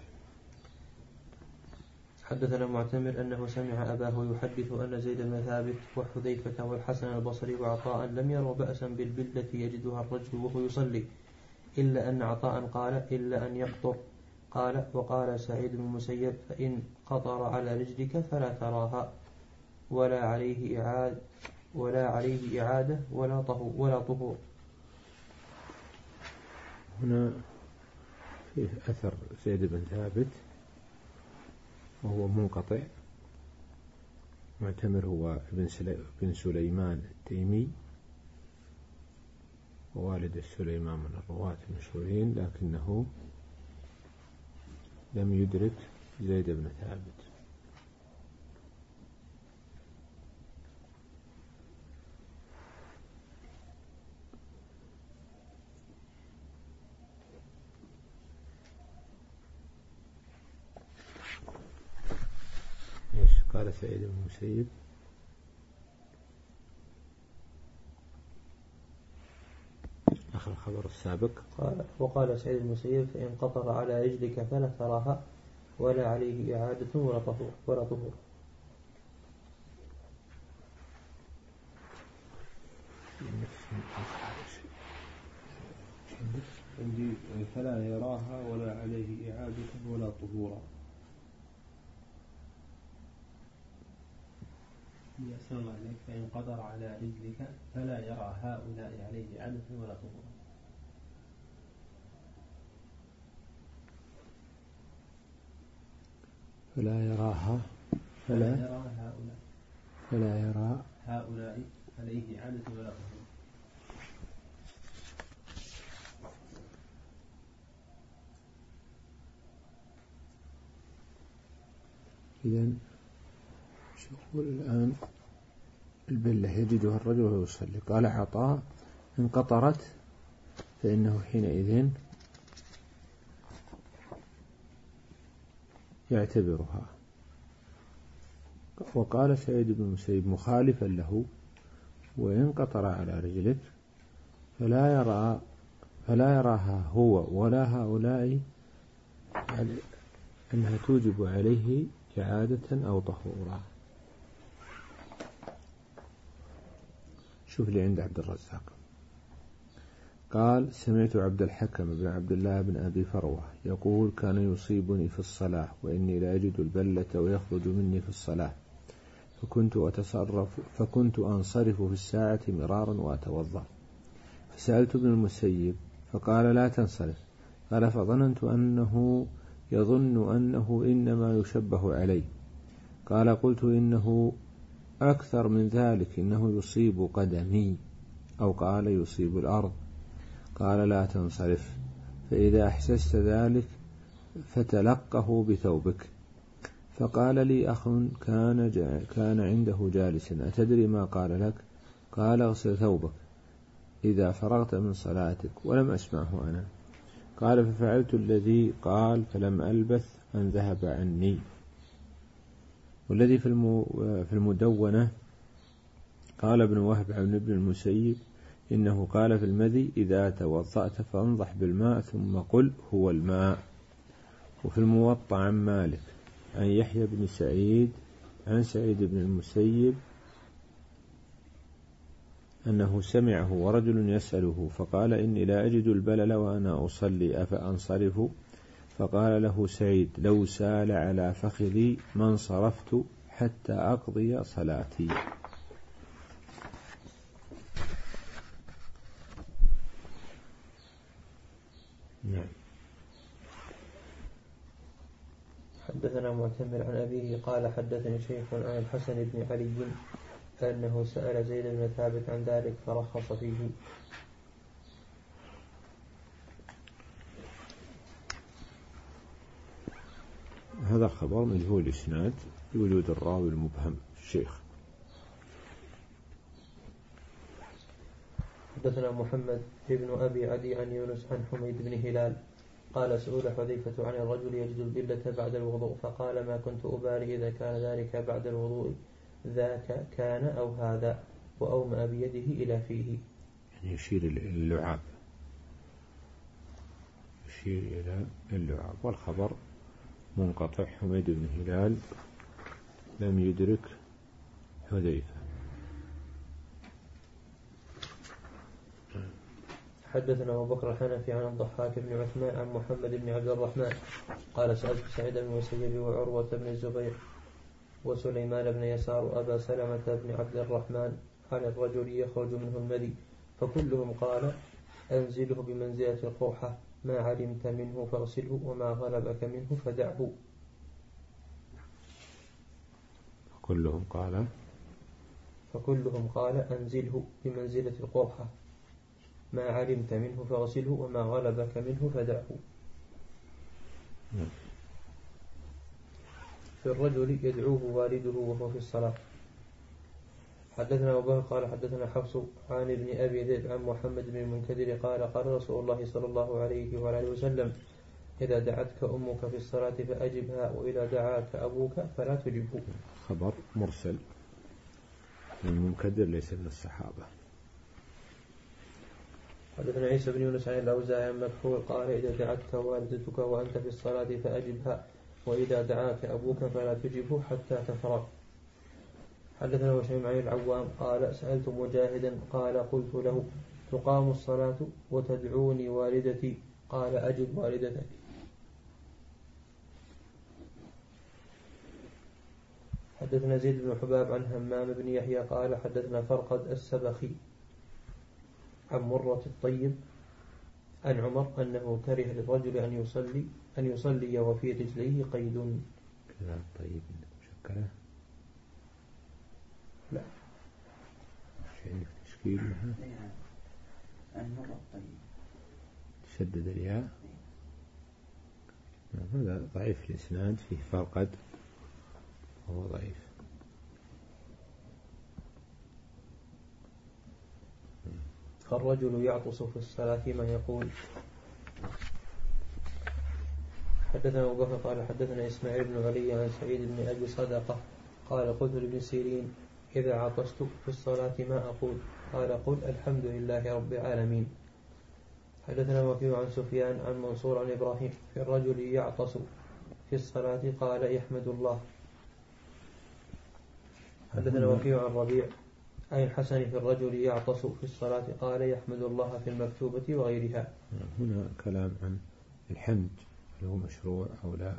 حدثنا معتمر أنه سمع أباه يحدث أن زيد بن ثابت وحذيفة والحسن البصري وعطاء لم يروا بأسا بالبلة يجدها الرجل وهو يصلي إلا أن عطاء قال إلا أن يقطر. قال وقال سعيد بن المسيب فإن قطر على رجلك فلا تراها ولا عليه إعادة ولا عليه إعادة ولا طهور ولا طهور. هنا فيه أثر زيد بن ثابت وهو منقطع. معتمر هو ابن سليمان التيمي ووالد سليمان من الرواة المشهورين، لكنه لم يدرك زيد بن ثابت. ايش قال سعيد بن المسيب؟ آخر الخبر السابق. قال وقال سعيد المسيب فإن قطر على رجلك فلا تراها ولا عليه إعادة ولا طهور ولا طهور. عندي فلا يراها ولا عليه إعادة ولا طهورا. يسأل الله عليك فإن قدر على رجلك فلا يرى هؤلاء عليه إعادة ولا طهورا. فلا يراها فلا يرى هؤلاء فلا يرى هؤلاء عليه إعادة ولا طهورا. إذن شو يقول الآن؟ البلة يجدها الرجل وهو يصلي. قال عطاء إن قطرت فإنه حينئذ يعتبرها. وقال سعيد بن المسيب مخالفا له وإن قطر على رجلك فلا يرى فلا يراها هو ولا هؤلاء أنها توجب عليه إعادة أو طهورا. شوف لي عند عبد الرزاق قال سمعت عبد الحكم بن عبد الله بن أبي فروة يقول كان يصيبني في الصلاة وإني لا أجد البلة ويخرج مني في الصلاة فكنت أتصرف فكنت أنصرف في الساعة مرارا وأتوضأ فسألت ابن المسيب فقال لا تنصرف. قال فظننت أنه يظن أنه إنما يشبه عليه. قال قلت إنه أكثر من ذلك إنه يصيب قدمي أو قال يصيب الأرض. قال لا تنصرف فإذا أحسست ذلك فتلقه بثوبك. فقال لي أخ كان, كان عنده جالسا أتدري ما قال لك؟ قال اغسل ثوبك إذا فرغت من صلاتك ولم أسمعه أنا. قال ففعلت الذي قال فلم ألبث أن ذهب عني. والذي في المدونة قال ابن وهب عن ابن المسيب إنه قال في المذي إذا توضأت فانضح بالماء ثم قل هو الماء. وفي الموطأ عن مالك عن يحيى بن سعيد عن سعيد بن المسيب أنه سمعه ورجل يسأله فقال إني لا أجد البلل وأنا أصلي أفأنصرف؟ فقال له سعيد لو سال على فخذي ما انصرفت حتى أقضي صلاتي. نعم. حدثنا معتمر عن أبيه قال حدثني شيخ عن الحسن بن علي أنه سأل زيد بن ثابت عن ذلك فرخص فيه. هذا الخبر مجهول الإسناد بوجود الراوي المبهم الشيخ. حدثنا محمد بن أبي عدي عن يونس عن حميد بن هلال قال سئل حذيفة عن الرجل يجد البلة بعد الوضوء فقال ما كنت أبالي إذا كان ذلك بعد الوضوء ذاك كان أو هذا وأومأ بيده إلى فيه. يعني يشير إلى اللعاب يشير إلى اللعاب. والخبر منقطع. حميد بن هلال لم يدرك حذيفة. حدثنا أبو بكر الحنفي عن الضحاك بن عثمان عن محمد بن عبد الرحمن قال سألت سعيد بن المسيب وعروة بن الزبير وسليمان بن يسار وأبا سلمة بن عبد الرحمن عن الرجل يخرج منه المذي فكلهم قال أنزله بمنزلة القرحة ما علمت منه فاغسله وما غلبك منه فدعه. كلهم قال فكلهم قال أنزله بمنزلة القرحة ما علمت منه فاغسله وما غلبك منه فدعه. في الرجل يدعوه والده وهو في الصلاة. حدثنا أبو بكر قال حدثنا حفص عن ابن أبي ذئب عن محمد بن المنكدر قال قال رسول الله صلى الله عليه وعلى وسلم إذا دعتك أمك في الصلاة فأجبها وإذا دعاك أبوك فلا تجبه. خبر مرسل. المنكدر ليس من الصحابة. حدثنا عيسى بن يونس عن الأوزاعي عن مكحول قال إذا دعتك والدتك وأنت في الصلاة فأجبها وإذا دعاك أبوك فلا تجبه حتى تفرغ. حدثنا وشيم عن العوام قال سألت مجاهدا قال قلت له تقام الصلاة وتدعوني والدتي قال أجب والدتك. حدثنا زيد بن حباب عن همام بن يحيى قال حدثنا فرقد السبخي عن مرة الطيب عن عمر أنه كره للرجل أن يصلي أن يصلي وفي رجليه قيد. كذا طيب مشكلة لا شيء تشكيل لها عن مرة الطيب تشدد الياء. هذا ضعيف الإسناد فيه فرقد وهو ضعيف. الرجل يعطس في الصلاة ما يقول. حدثنا أبو بكر قال حدثنا إسماعيل بن علي عن سعيد بن أبي صدقة قال قلت لابن سيرين إذا عطست في الصلاة ما أقول قال قل الحمد لله رب العالمين. حدثنا وكيع عن سفيان عن منصور عن إبراهيم في الرجل يعطس في الصلاة قال يحمد الله. حدثنا وكيع عن ربيع عن الحسن في الرجل يعطس في الصلاة قال يحمد الله في المكتوبة وغيرها. هنا كلام عن الحمد هل هو مشروع أو لا.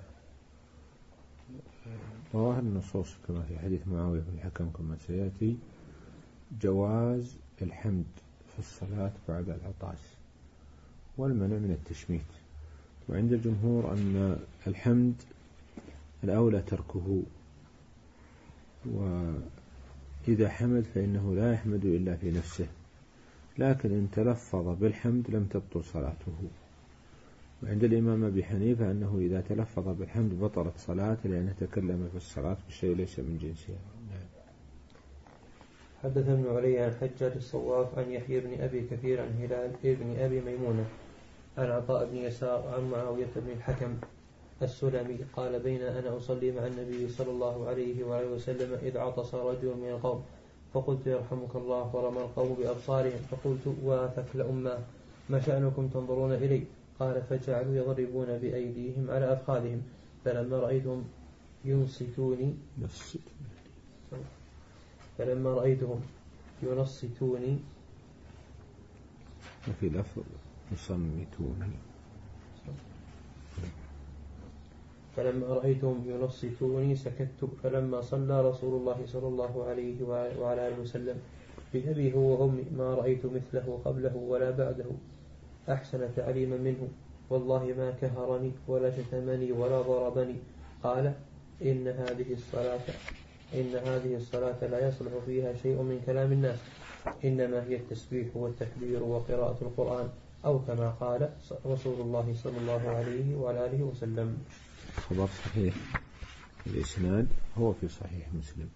ظواهر النصوص كما في حديث معاوية بن الحكم كما سيأتي جواز الحمد في الصلاة بعد العطاس والمنع من التشميت. وعند الجمهور أن الحمد الأولى تركه، وإذا حمد فإنه لا يحمد إلا في نفسه، لكن إن تلفظ بالحمد لم تبطل صلاته. وعند الإمام أبي حنيفة أنه إذا تلفظ بالحمد بطلت صلاته لأنه تكلم في الصلاة بشيء ليس من جنسها. حدث ابن علي عن حجاج الصواف عن يحيى بن أبي كثير عن هلال بن أبي ميمونة عن عطاء بن يسار عن معاوية بن الحكم السلمي قال بين أنا أصلي مع النبي صلى الله عليه وآله وسلم إذ عطس رجل من القوم فقلت يرحمك الله، ورمى القوم بأبصارهم فقلت وافك لأمة ما شأنكم تنظرون إلي؟ قال فجعلوا يضربون بأيديهم على أفخاذهم فلما رأيتهم ينصتوني فلما رأيتهم ينصتوني وفي لفظ يصمتوني فلما رأيتهم ينصتوني سكت. فلما صلى رسول الله صلى الله عليه وعلى آله وسلم بأبي هو وأمي ما رأيت مثله قبله ولا بعده أحسن تعليما منه، والله ما كهرني ولا شتمني ولا ضربني. قال إن هذه الصلاة إن هذه الصلاة لا يصلح فيها شيء من كلام الناس، إنما هي التسبيح والتكبير وقراءة القرآن، أو كما قال رسول الله صلى الله عليه وعلى آله وسلم. خبر صحيح الإسناد هو في صحيح مسلم.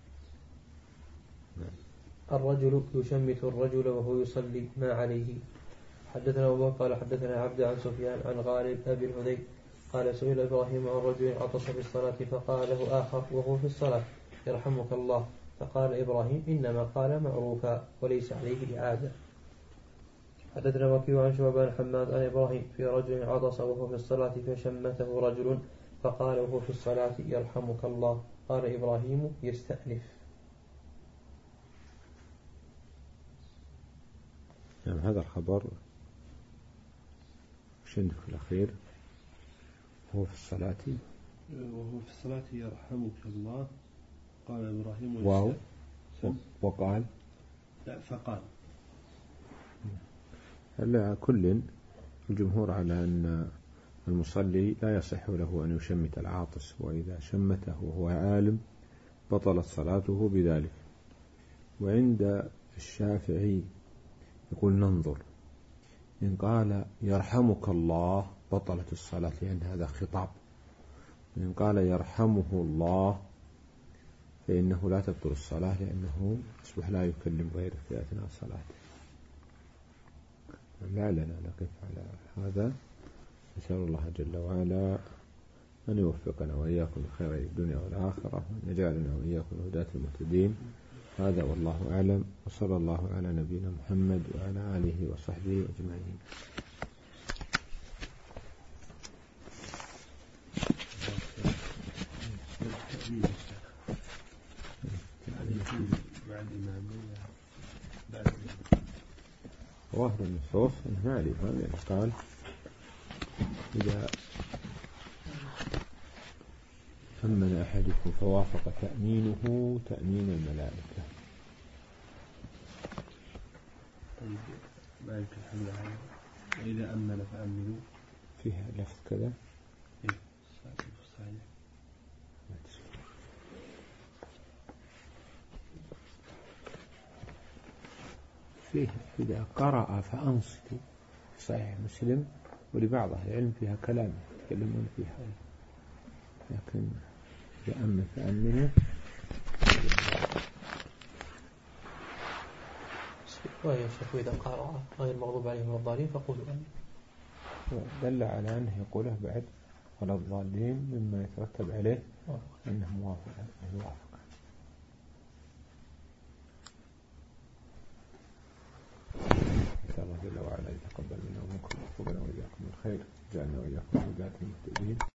الرجل يشمت الرجل وهو يصلي ما عليه. حدثنا أبو بكر قال حدثنا عبد عن سفيان عن غالب أبي الهذيل قال سئل إبراهيم عن رجل عطس في الصلاة فقال له آخر وهو في الصلاة يرحمك الله، فقال إبراهيم إنما قال معروفا وليس عليه إعادة. حدثنا وكيع عن شعبان حماد عن إبراهيم في رجل عطس وهو في الصلاة فشمته رجل فقال وهو في الصلاة يرحمك الله، قال إبراهيم يستأنف. نعم هذا الخبر وش عندك في الأخير؟ هو في الصلاة وهو في الصلاة يرحمك الله قال إبراهيم واو وقال لا فقال. هلا كل الجمهور على أن المصلي لا يصح له أن يشمت العاطس، وإذا شمته وهو عالم بطلت صلاته بذلك. وعند الشافعي يقول ننظر، إن قال يرحمك الله بطلت الصلاة لأن هذا خطاب، وإن قال يرحمه الله فإنه لا تبطل الصلاة لأنه أصبح لا يكلم غيره في أثناء صلاته. لعلنا نقف على هذا، نسأل الله جل وعلا أن يوفقنا وإياكم بخير الدنيا والآخرة، وأن يجعلنا وإياكم هداة المهتدين. هذا والله أعلم، وصلى الله على نبينا محمد وعلى آله وصحبه أجمعين. ظاهر النصوص ما عليه هذا قال إذا أمن أحدكم فوافق تأمينه تأمين الملائكة. طيب ما يمكن حمل على وإذا أمن فأمنوا فيها لفظ كذا إيه صحيح. فيه إذا قرأ فأنصتوا صحيح مسلم، ولبعض أهل العلم فيها كلام يتكلمون فيها، لكن إذا أمن فأمنوا. وهي الشيخ إذا قرأ غير المغضوب عليهم ولا الضالين فقولوا أمين. دل على أنه يقوله بعد ولا الضالين مما يترتب عليه أنه موافق موافق. الله جل وعلا يتقبل منا ومنكم ويقبل وإياكم الخير، جعلنا وإياكم من المهتدين.